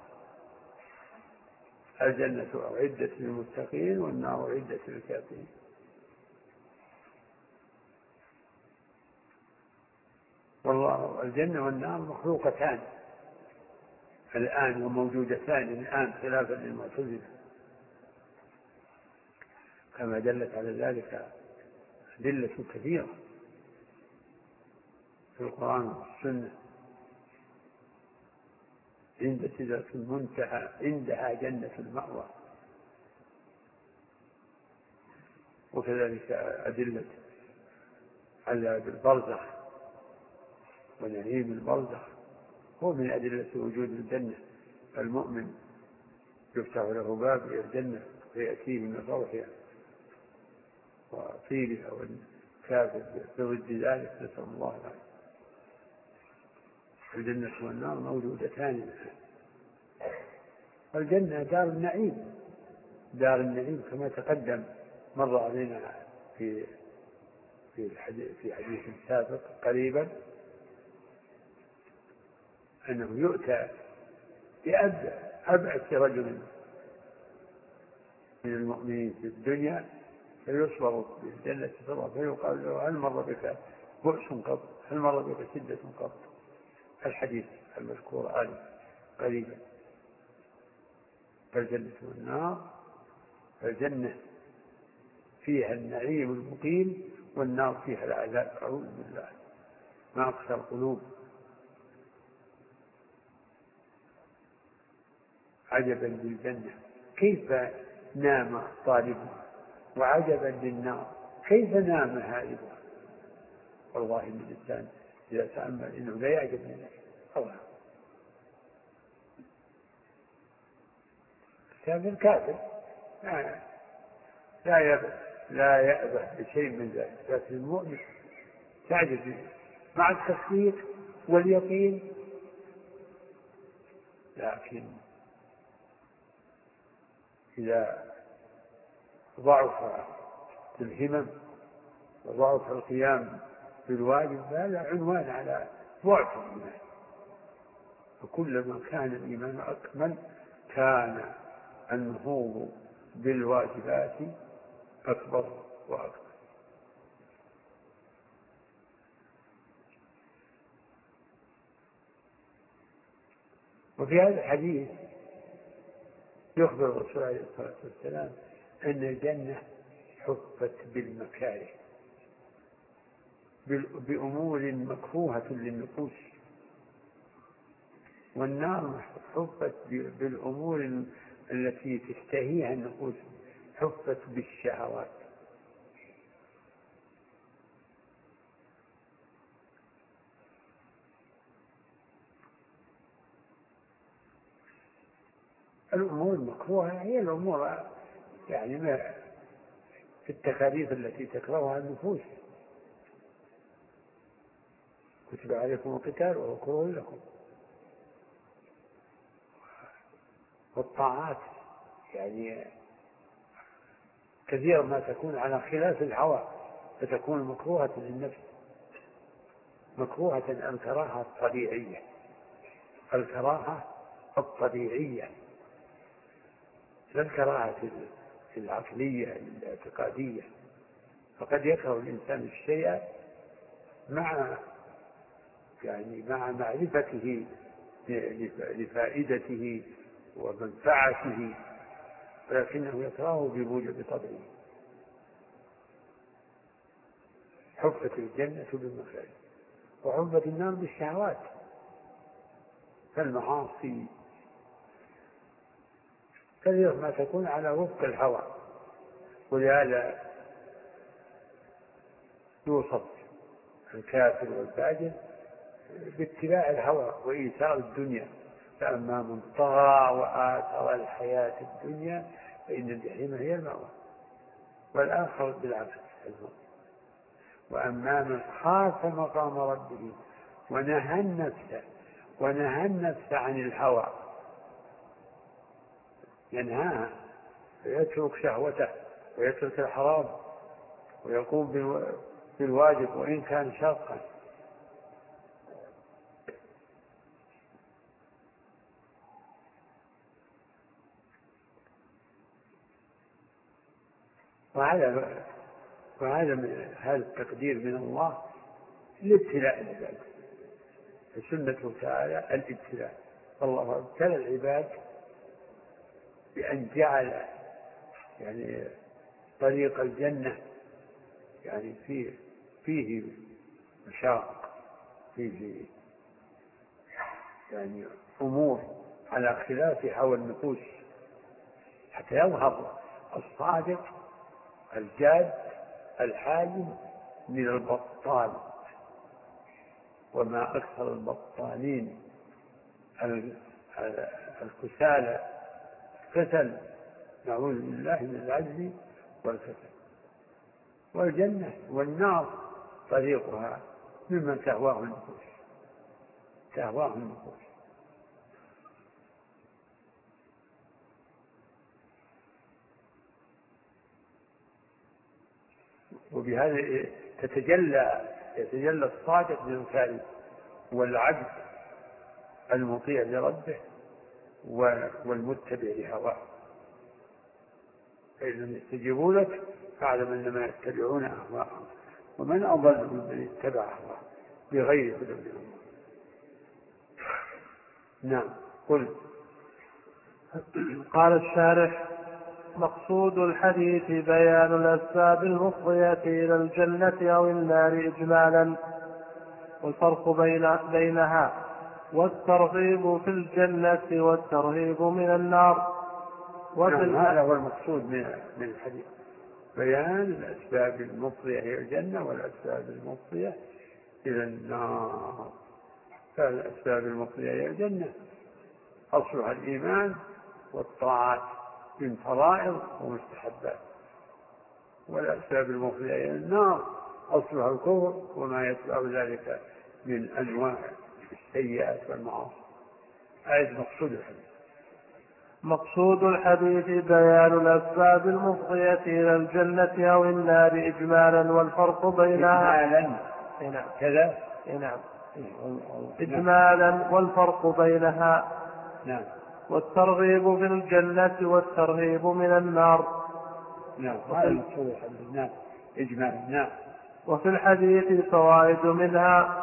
الجنة أعدت للمتقين والنار أعدت للكافرين. والله الجنة والنار مخلوقتان الآن وموجودتان الآن خلافا للمعتزلة، كما دلت على ذلك أدلة كثيرة في القرآن والسنة. عند سدرة المنتهى عندها جنة المأوى. وكذلك أدلة عذاب البرزخ ونعيم البرزخ هو من أدلة وجود الجنة. المؤمن يفتح له باب إلى الجنة فيأتيه من روحها وطيبها، والكافر بضد ذلك نسأل الله العافية. الجنة والنار موجودتان. الجنة دار النعيم، دار النعيم كما تقدم مر علينا في في الحديث في حديث سابق قريبا أنه يؤتى بأبعث رجل من المؤمنين في الدنيا فيصبر بالجنة فيقال له هل مر بك بؤس قط؟ هل مر بك شدة قط؟ الحديث المذكور آل قريبا. فالجنة والنار، فالجنة فيها النعيم المقيم والنار فيها العذاب. أعوذ بالله، ما أقسى القلوب. عجبا للجنة كيف نام طالبها، وعجبا للنار كيف نام هاربها. والله إن الإنسان إذا تأمل إنه لا يعجب منه الله. كافر كافر لا يأبه لا يأبه بشيء من ذلك، لكن المؤمن تعجب منه مع التصديق واليقين. لكن إذا ضعف الهمم وضعف القيام بالواجب فهذا عنوان على ضعف الإيمان. فكلما كان الإيمان أكمل كان النهوض بالواجبات أكبر وأكبر. وفي هذا الحديث يخبر الرسول عليه الصلاة والسلام أن الجنة حفت بالمكاره، بأمور مكروهة للنفوس، والنار حفت بالأمور التي تشتهيها النفوس، حفت بالشهوات. الأمور المكروهة هي الأمور يعني ما في التكاليف التي تكرهها النفوس. كتب عليكم القتال وهو كره لكم. والطاعات يعني كثيرا ما تكون على خلاف الهوى فتكون مكروهة للنفس، مكروهة الكراهة الطبيعية، الكراهة الطبيعية لا الكراهة العقلية الاعتقادية. فقد يكره الإنسان الشيء مع يعني مع معرفته لفائدته ومنفعته، ولكنه يكرهه بموجب طبعه. حفت الجنة بالمكاره وحفت النار بالشهوات. فالمعاصي كثيرا ما تكون على وفق الهوى، ولهذا يوصف الكافر والفاجر باتباع الهوى وإيثار الدنيا. فأما من طغى وآثر الحياة الدنيا فإن الجحيم هي المأوى. والآخر بالعكس الموت. وأما من خاف مقام ربه ونهى النفس ونهى النفس عن الهوى، ينهاها فيترك شهوته ويترك الحرام ويقوم بالواجب وإن كان شاقا. وهذا وهذا هذا التقدير من الله لابتلاء العباد. سنته تعالى الابتلاء. الله ابتلى العباد بأن جعل يعني طريق الجنة يعني فيه فيه مشاق، فيه يعني أمور على خلاف هوى النفوس، حتى يظهر الصادق الجاد الحالم من البطال. وما أكثر البطالين الكسالى كسل، نعوذ بالله من العجز والكسل. والجنة والنار طريقها ممن تهواه النفوس، تهواه النفوس. وبهذا تتجلى يتجلى الصادق من الكاذب، والعبد المطيع لربه والمتبع لهواه. فإن لم يستجيبوا لك فاعلم أنما يتبعون أهواءهم، ومن أضل ممن اتبع هواه بغير هدى من الله. نعم. قل. قال الشارح: مقصود الحديث بيان الأسباب المفضية إلى الجنة أو النار إجمالا، والفرق بين بينها، والترغيب في الجنة والترهيب من النار. نعم، هذا هو المقصود من الحديث، بيان الأسباب المفضية إلى الجنة والأسباب المفضية إلى النار. فالأسباب المفضية إلى الجنة أصلها الإيمان والطاعات من فرائض ومستحبات، والأسباب المفضية إلى النار أصلها الكفر وما يتبع ذلك من أنواع السيئات والمعاصي. هذا مقصود الحديث. مقصود الحديث بيان الأسباب المفضية إلى الجنة أو النار إجمالا، والفرق بينها إجمالا كذا نعم إجمالا والفرق بينها. نعم. والترغيب في الجنة والترهيب من النار. نعم، هذا مقصود الحديث. نعم، إجمالا. نعم. وفي الحديث فوائد منها: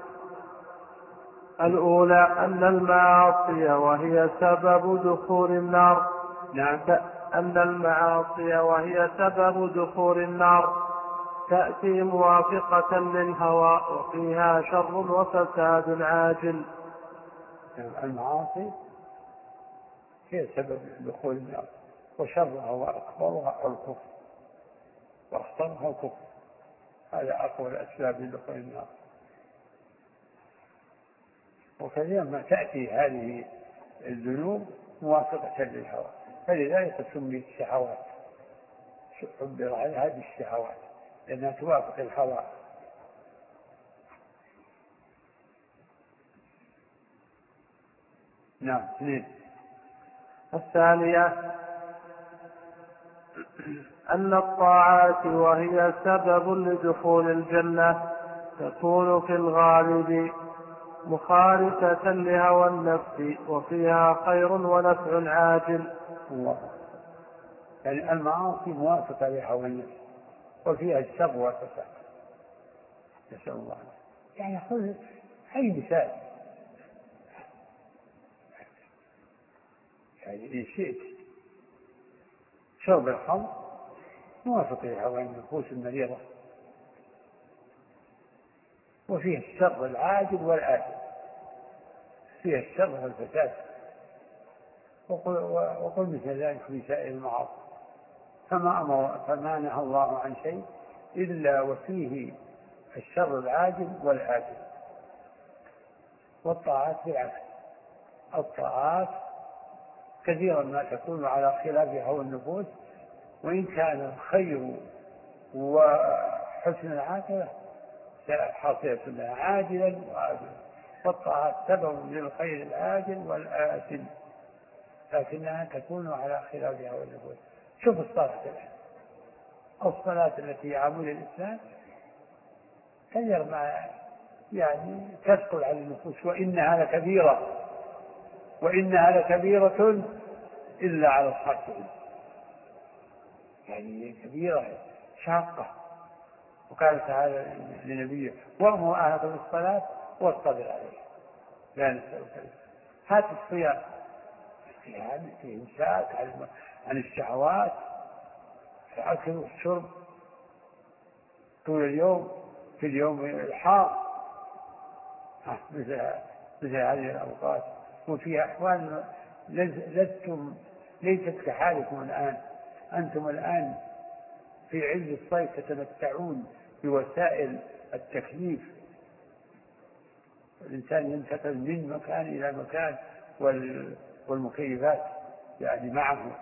الأولى أن المعاصي وهي سبب دخول النار. نعم. أن المعاصي وهي سبب دخول النار تأتي موافقة للهوى، وفيها شر وفساد عاجل. المعاصي هي سبب دخول النار، وشرها وأكبرها الكفر، وأخطرها الكفر. هذا أقوى الأسباب لدخول النار. وكثيرا ما تأتي هذه الذنوب موافقة للهوى، فلذلك سميت الشهوات، عبر عن هذه الشهوات لأنها توافق الهوى. نعم. اثنين. الثانية أن الطاعات وهي سبب لدخول الجنة تكون في الغالب مخالفة لهوى النفس، وفيها خير ونفع عاجل. الله. يعني المعاصي موافقة لهوى النفس، وفيها الشر والفساد. نسأل الله. يعني خذ أي مثال، يعني إن شئت شرب الخمر موافق لهوى النفوس المريضة، وفيه الشر العاجل والآجل، فيها الشر والفساد. وقل, وقل مثل ذلك في سائر المعاصي. فما أمر فما نهى الله عن شيء إلا وفيه الشر العاجل والآجل. والطاعات بالعكس، الطاعات كثيرا ما تكون على خلاف هوى النفوس، وإن كان الخير وحسن العاقبة حاصلة لها عاجلا وآجلا. والطاعات سبب للخير العاجل والآجل، لكنها تكون على خلاف هوى النفوس. شوف الصلاة الآن، الصلاة التي يعمل الإسلام كثير ما يعني تثقل على النفوس، وإنها لكبيرة، وإنها لكبيرة إلا على الخاشعين. يعني كبيرة شاقة. وقال تعالى لنبيه: وأمر أهلك بالصلاة واصطبر عليها لا نسألك. هات الصيام، الصيام فيه إمساك عن الشهوات، الأكل والشرب طول اليوم، في اليوم الحار مثل مثل هذه الأوقات. تكون فيها أحوال لستم ليست كحالكم الآن. أنتم الآن في عز الصيف تتمتعون بوسائل التكييف، الإنسان ينتقل من مكان إلى مكان والمكيفات يعني معه،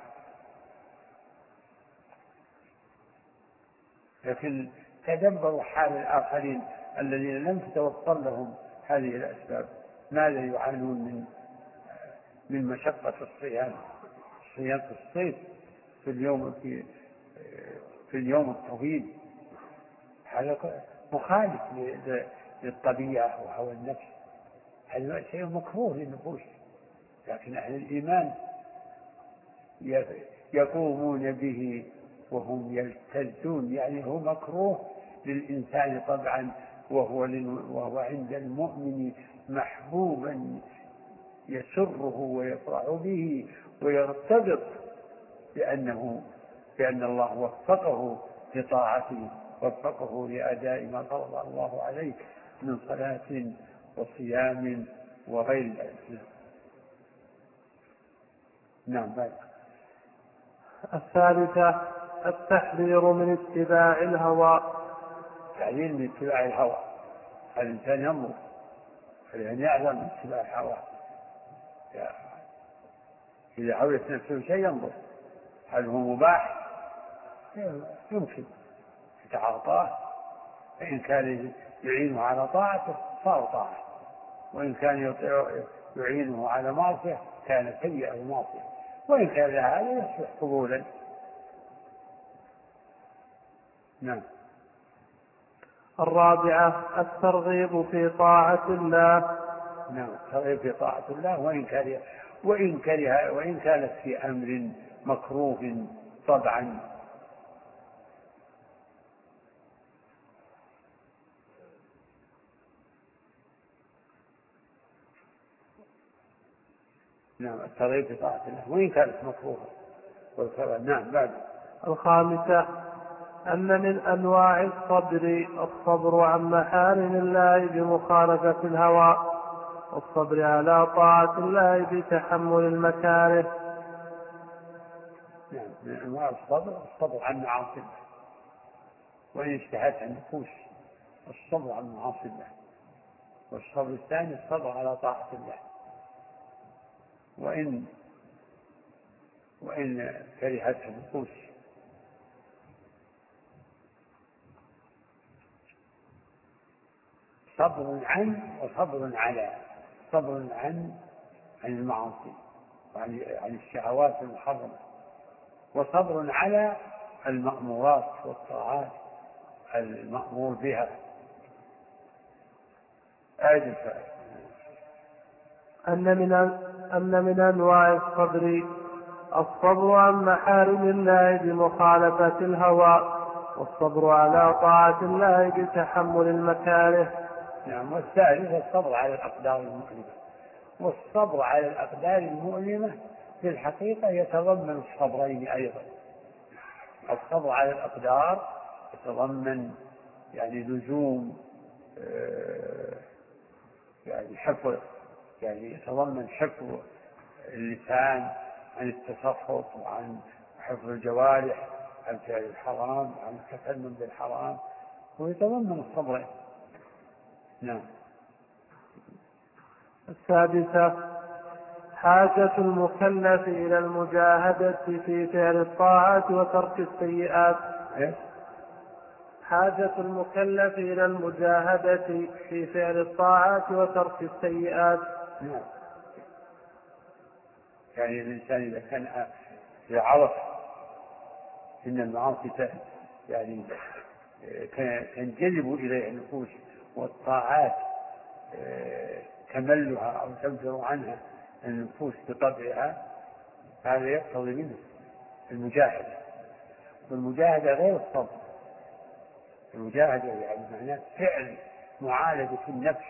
لكن تدبروا حال الآخرين الذين لم تتوفر لهم هذه الأسباب، ماذا يعانون من من مشقة الصيام الصيام في الصيف في اليوم في في اليوم الطويل. هذا مخالف للطبيعة وهوى النفس، هذا شيء مكروه للنفوس، لكن أهل الإيمان يقومون به وهم يلتزون، يعني هو مكروه للإنسان طبعا، وهو, وهو عند المؤمن محبوبا يسره ويفرح به ويرتبط بأنه بأن الله وفقه لطاعته، وفقه لأداء ما فرض الله عليه من صلاة وصيام وغير ذلك. نعم. الثالثة التحذير من اتباع الهوى. التحذير من اتباع الهوى، الإنسان ينظر فلأن يعلم من اتباع الهوى، إذا حولت نفسه شيء ينظر هل هو مباح يمكن يتعاطاه، فإن كان يعينه على طاعته صار طاعة، وإن كان يعينه على معصية كان سيئا المعصية، وإن كان هذا يصبح قبولا. نعم. الرابعة الترغيب في طاعة الله. نعم، الترغيب في طاعة الله وإن كره وإن كره وإن كانت في أمر مكروه طبعا. نعم، الترغيب في طاعة الله وإن كانت مكروهة والكره. نعم. بعد. الخامسة أن من أنواع الصبر الصبر عن محارم الله بمخالفة الهوى، والصبر على طاعة الله بتحمل المكاره. نعم، من أنواع الصبر الصبر عن معاصي الله وإن اشتهتها النفوس، الصبر عن معاصي الله. والصبر الثاني الصبر على طاعة الله وإن وإن كرهتها النفوس. صبر عن وصبر على، صبر عن عن المعاصي وعن عن الشهوات المحرمة، وصبر على المأمورات والطاعات المأمور بها. أعد أن من أن من أنواع الصبر الصبر عن محارم الله بمخالفة الهوى، والصبر على طاعة الله بتحمل المكاره. نعم. والثالث الصبر على الأقدار المؤلمة. والصبر على الأقدار المؤلمة في الحقيقة يتضمن الصبرين أيضا. الصبر على الأقدار يتضمن يعني لزوم يعني حفظ، يعني يتضمن حفظ اللسان عن التسخط وعن حفظ الجوارح عن فعل الحرام وعن التكلم بالحرام، ويتضمن الصبر. نعم. السادسة حاجة المكلف إلى المجاهدة في فعل الطاعات وترك السيئات. إيه؟ حاجة المكلف إلى المجاهدة في فعل الطاعات وترك السيئات. نعم. يعني الإنسان إذا كان إذا عرف إن المعاصي يعني تنجلب إليه النفوس والطاعات تملها أو تنفر عنها النفوس بطبعها، هذا يقتضي منه المجاهدة. والمجاهدة غير الصبر. المجاهدة يعني معناه فعل معالجة النفس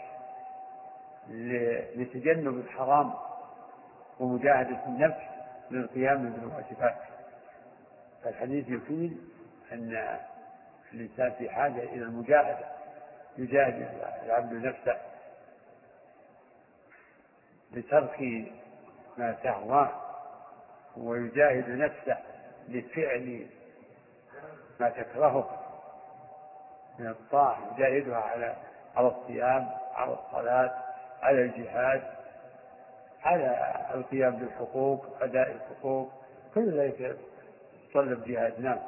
لتجنب الحرام، ومجاهدة النفس للقيام بالواجبات. فالحديث يفيد أن الإنسان في حاجة إلى المجاهدة، يجاهد العبد نفسه لترك ما تهواه ويجاهد نفسه لفعل ما تكرهه من الطاعة، يجاهدها على على الصيام، على الصلاة، على الجهاد، على القيام بالحقوق، أداء الحقوق، كل ذلك يتطلب جهاد. نعم.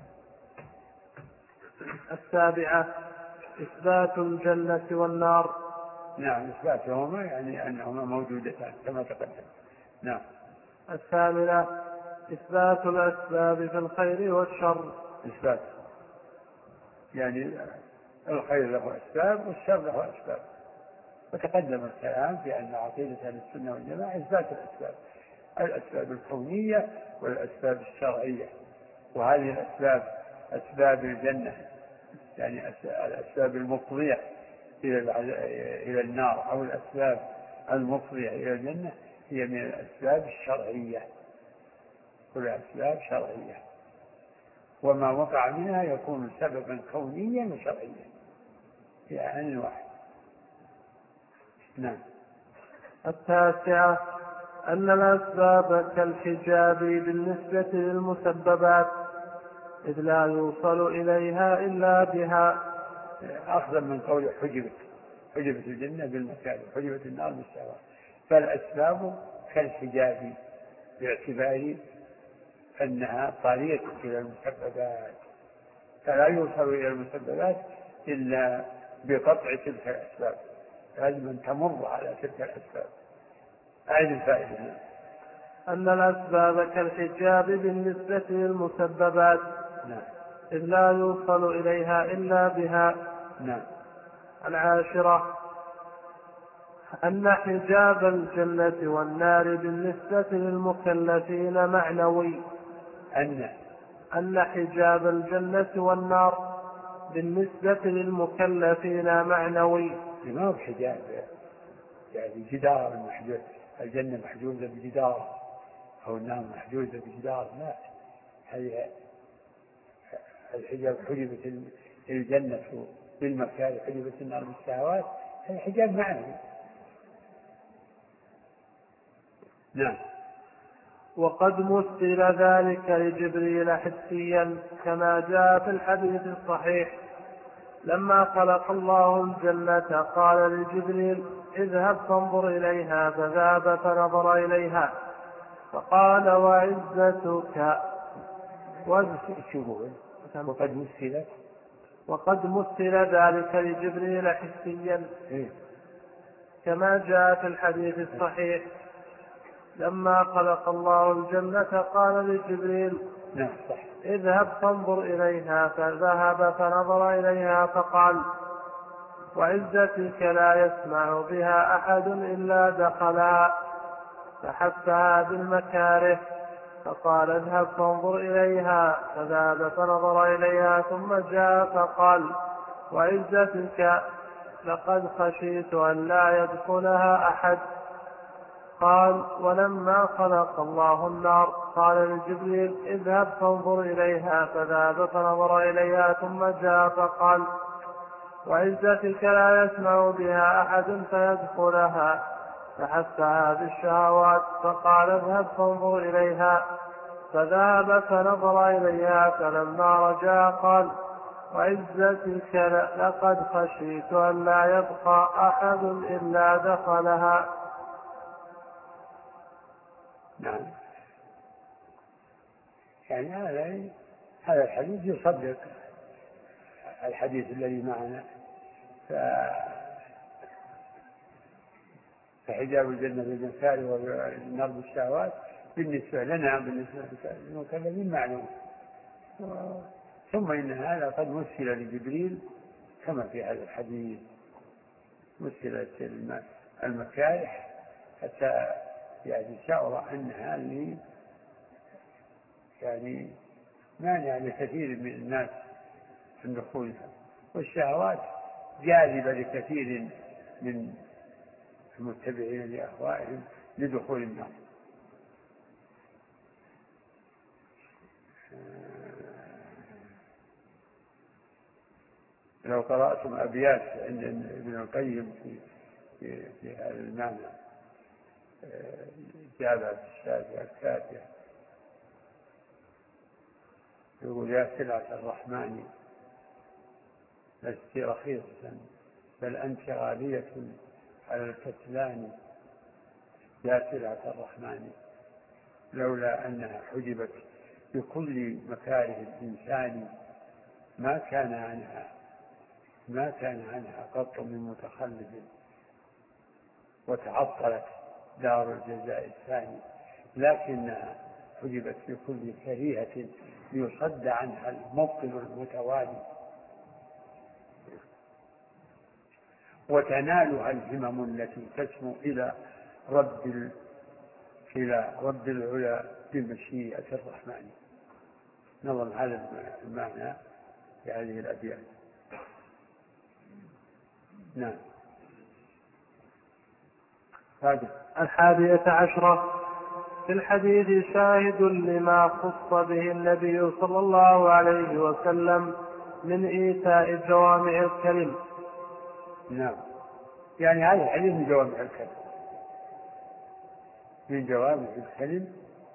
السابعة إثبات الجنة والنار. نعم، إثباتهما يعني أنهما موجودتان كما تقدم. نعم. الثامنة إثبات الأسباب في الخير والشر. إثبات يعني الخير له أسباب والشر له أسباب، وتقدم الكلام في أن عقيدة أهل السنة والجماعة إثبات الأسباب، الأسباب الكونية والأسباب الشرعية. وهذه الأسباب أسباب الجنة يعني الأسباب المفضية إلى النار، أو الأسباب المفضية إلى الجنة هي من الأسباب الشرعية، كل أسباب شرعية، وما وقع منها يكون سببا كونيا وشرعيا في آن واحد. نعم. التاسعة أن الأسباب كالحجاب بالنسبة للمسببات، إذ لا يوصل إليها إلا بها. أخذا من قول حجبت حجبت الجنة بالمكاره، حجبت النار بالشهوات، فالأسباب كالحجاب باعتبار أنها طريق إلى المسببات، فلا يوصل إلى المسببات إلا بقطع تلك الأسباب، لازم أن تمر على تلك الأسباب. أعيد الفائدة. أن الأسباب كالحجاب بالنسبة للمسببات. نعم. إذ لا يوصل إليها إلا بها. نعم. العاشرة أن حجاب الجنة والنار بالنسبة للمكلفين معنوي. أن أن حجاب الجنة والنار بالنسبة للمكلفين معنوي. ما هو حجاب يعني جدار محجوب، الجنة محجوزة بجدار أو النار محجوزة بجدار، لا، هذه الحجاب حجبت الجنة بالمكاره، حجبت النار بالشهوات، هذا حجاب معنوي. نعم. وقد مثل ذلك لجبريل حسيا كما جاء في الحديث الصحيح: لما خلق الله الجنة قال لجبريل: اذهب فانظر إليها، فذهب فنظر إليها فقال: وعزتك. وقد مثل وقد مثل ذلك لجبريل حسيا كما جاء في الحديث الصحيح: لما خلق الله الجنة قال لجبريل: اذهب فانظر إليها، فذهب فنظر إليها فقال: وعزتك لا يسمع بها أحد إلا دخلها، فحثها بالمكاره فقال: اذهب فانظر إليها، فذهب فنظر إليها ثم جاء فقال: وعزتك لقد خشيت أن لا يدخلها أحد. قال: ولما خلق الله النار قال لجبريل: اذهب فانظر إليها، فذهب فنظر إليها ثم جاء فقال: وعزتك لا يسمع بها أحد فيدخلها، فحثها بالشهوات فقال: اذهب فانظر إليها، فذهب فنظر إليها فلما رجع قال: وعزتك لقد خشيت أن لا يبقى أحد إلا دخلها. نعم. يعني هذا هذا الحديث يصدق الحديث الذي معنا، فحجاب الجنة بالمكاره والنار بالشهوات بالنسبة لنا بالنسبة للمكلفين معلوم. ثم إن هذا قد مثل لجبريل كما في هذا الحديث، مثلت المكاره حتى يعني شعر أن هذه يعني مانع لكثير من الناس من دخولها، والشهوات جاذبة لكثير من المتبعين لأهوائهم لدخول النار. لو قرأتم أبيات عند ابن القيم في, في, في هذا المعنى: جابت الشافية الكافية يقول يا سلعة الرحمن لست رخيصة بل أنت غالية على الكسلان. يا سلعة الرحمن لولا أنها حجبت بكل مكاره الإنسان ما كان عنها ما كان عنها قط من متخلف وتعطلت دار الجزاء الثاني، لكنها حجبت بكل كريهة ليصد عنها المبطل المتوالي، وتنالها الهمم التي تسمو إلى رب إلى رب العلا بمشيئة الرحمن. نظم هذا المعنى في هذه الأبيات. نعم. هذا الحادية عشرة. في الحديث شاهد لما خص به النبي صلى الله عليه وسلم من إيتاء جوامع الكلم. نعم، يعني هذا الحديث من جوامع الكلم من جوامع الكلم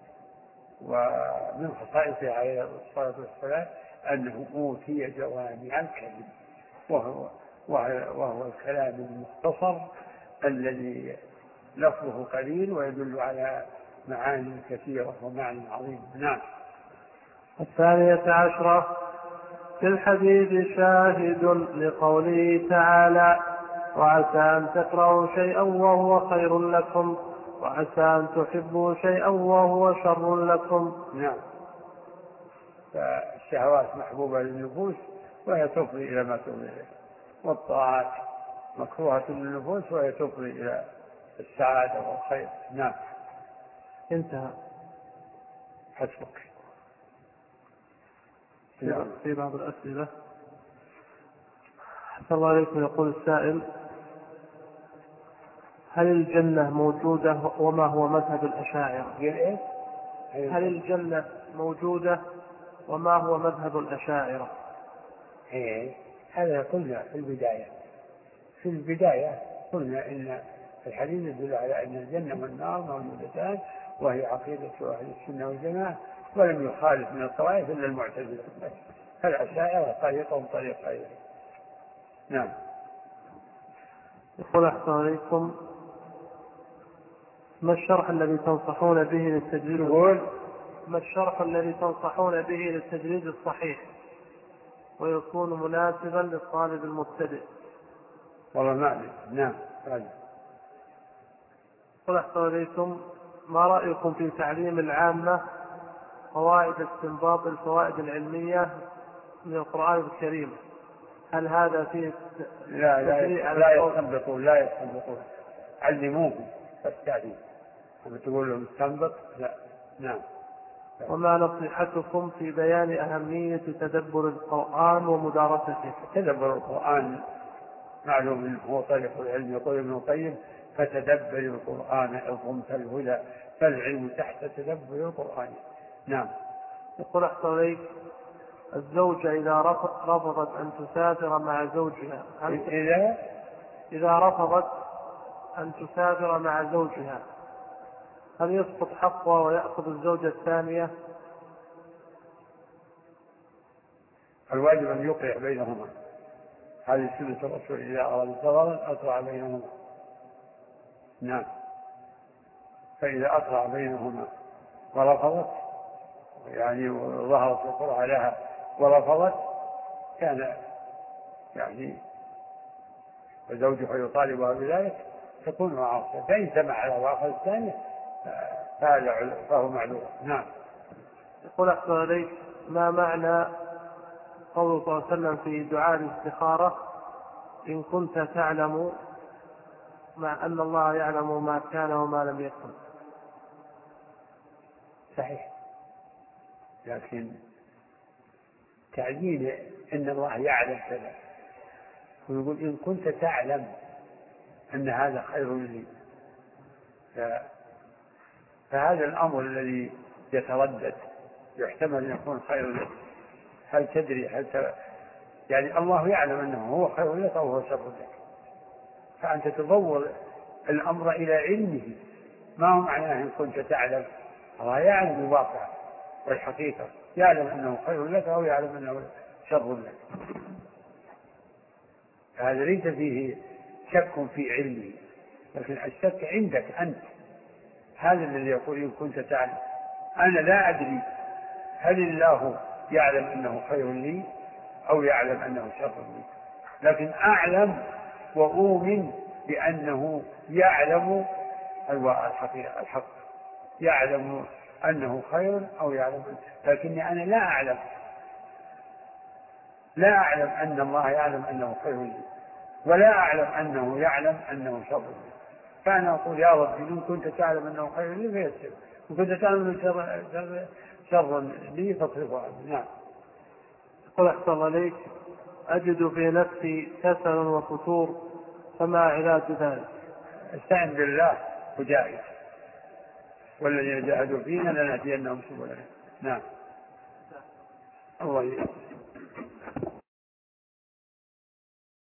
ومن خصائصه عليه الصلاة والسلام أنه أوتي جوامع الكلم، وهو, وهو الكلام المختصر الذي لفظه قليل ويدل على معاني كثيرة ومعنى عظيم. نعم. الثانية عشرة. في الحديث شاهد لقوله تعالى وعسى أن تكرهوا شيئا وهو خير لكم وعسى أن تحبوا شيئا وهو شر لكم. نعم. فالشهوات محبوبة للنفوس وهي تفضي إلى ما تفضي إليه، والطاعات مكروهة للنفوس وهي تفضي إلى السعادة والخير. نعم. انتهى. حسبك. في بعض الأسئلة. حسن الله عليكم. يقول السائل هل الجنة موجودة وما هو مذهب الأشاعرة؟ هل الجنة موجودة وما هو مذهب الأشاعرة؟ إيه هذا قلنا في البداية في البداية قلنا إن الحديث يدل على أن الجنة والنار موجودتان وهي عقيدة أهل السنة والجماعة، ولم يخالف من الطوائف إلا المعتزلة، فالأشاعرة طريقهم طريق غيره. نعم. يقول أحسن عليكم ما الشرح الذي تنصحون به للتجريد ما الشرح الذي تنصحون به للتجريد الصحيح ويكون مناسبا للطالب المبتدئ؟ والله ما أعلم. نعم. يقول أحسن عليكم ما رأيكم في تعليم العامة قواعد استنباط الفوائد العلمية من القرآن الكريم؟ هل هذا فيه لا لا لا يستنبطون لا يستنبطون علموهم التعليم. أما تقول لهم استنبط لا. نعم. وما نصيحتكم في بيان أهمية تدبر القرآن ومدارسته؟ تدبر القرآن معلوم أنه هو طريق العلم. يقول ابن القيم فتدبر القرآن أظن فالهدى فالعلم تحت تدبر القرآن. نعم. يقول أحسن عليك الزوجة إذا رفضت أن تسافر مع زوجها إذا إذا رفضت أن تسافر مع زوجها هل يسقط حقها ويأخذ الزوجة الثانية؟ الواجب أن يقرع بينهما. هذه سنة الرسول إذا أراد سفرا أقرع بينهما. نعم. فإذا أقرع بينهما ورفضت يعني ظهرت القرعة لها ورفضت كان يعني وزوجها يطالبها بذلك تكون معاصية. فإن سمع له وأخذ الثانية فهذا فهو معلوم. نعم. يقول أحسن عليك ما معنى قوله صلى الله عليه وسلم في دعاء الاستخارة إن كنت تعلم مع أن الله يعلم ما كان وما لم يكن؟ صحيح، لكن تعيين أن الله يعلم كذا ويقول إن كنت تعلم أن هذا خير لي فهذا الأمر الذي يتردد يحتمل أن يكون خير لك. هل تدري هل ت... يعني الله يعلم أنه هو خير لك أو هو شر لك، فأنت تضور الأمر إلى علمه ما هو معناه إن كنت تعلم، الله يعلم الواقع والحقيقة، يعلم أنه خير لك أو يعلم أنه شر لك. هذا ليس فيه شك في علمه، لكن الشك عندك أنت. هذا الذي يقول إن كنت تعلم. أنا لا أدري هل الله يعلم أنه خير لي أو يعلم أنه شر لي، لكن أعلم وأؤمن بأنه يعلم الحقيقة الحق، يعلم أنه خير أو يعلم، لكني أنا لا أعلم، لا أعلم أن الله يعلم أنه خير لي، ولا أعلم أنه يعلم أنه شر لي. فأنا أقول يا ربي إن كنت تعلم أنه خير لي فيسر، وإن كنت تعلم أنه شر, شر, شر لي فاصرفه عني. نعم. قل أحسن عليك، أجد في نفسي كسل وفتور، فما علاج ذلك؟ استعن بالله وجاهد، والذين جاهدوا فينا لنهدينهم سبلنا. نعم. الله يسلمك.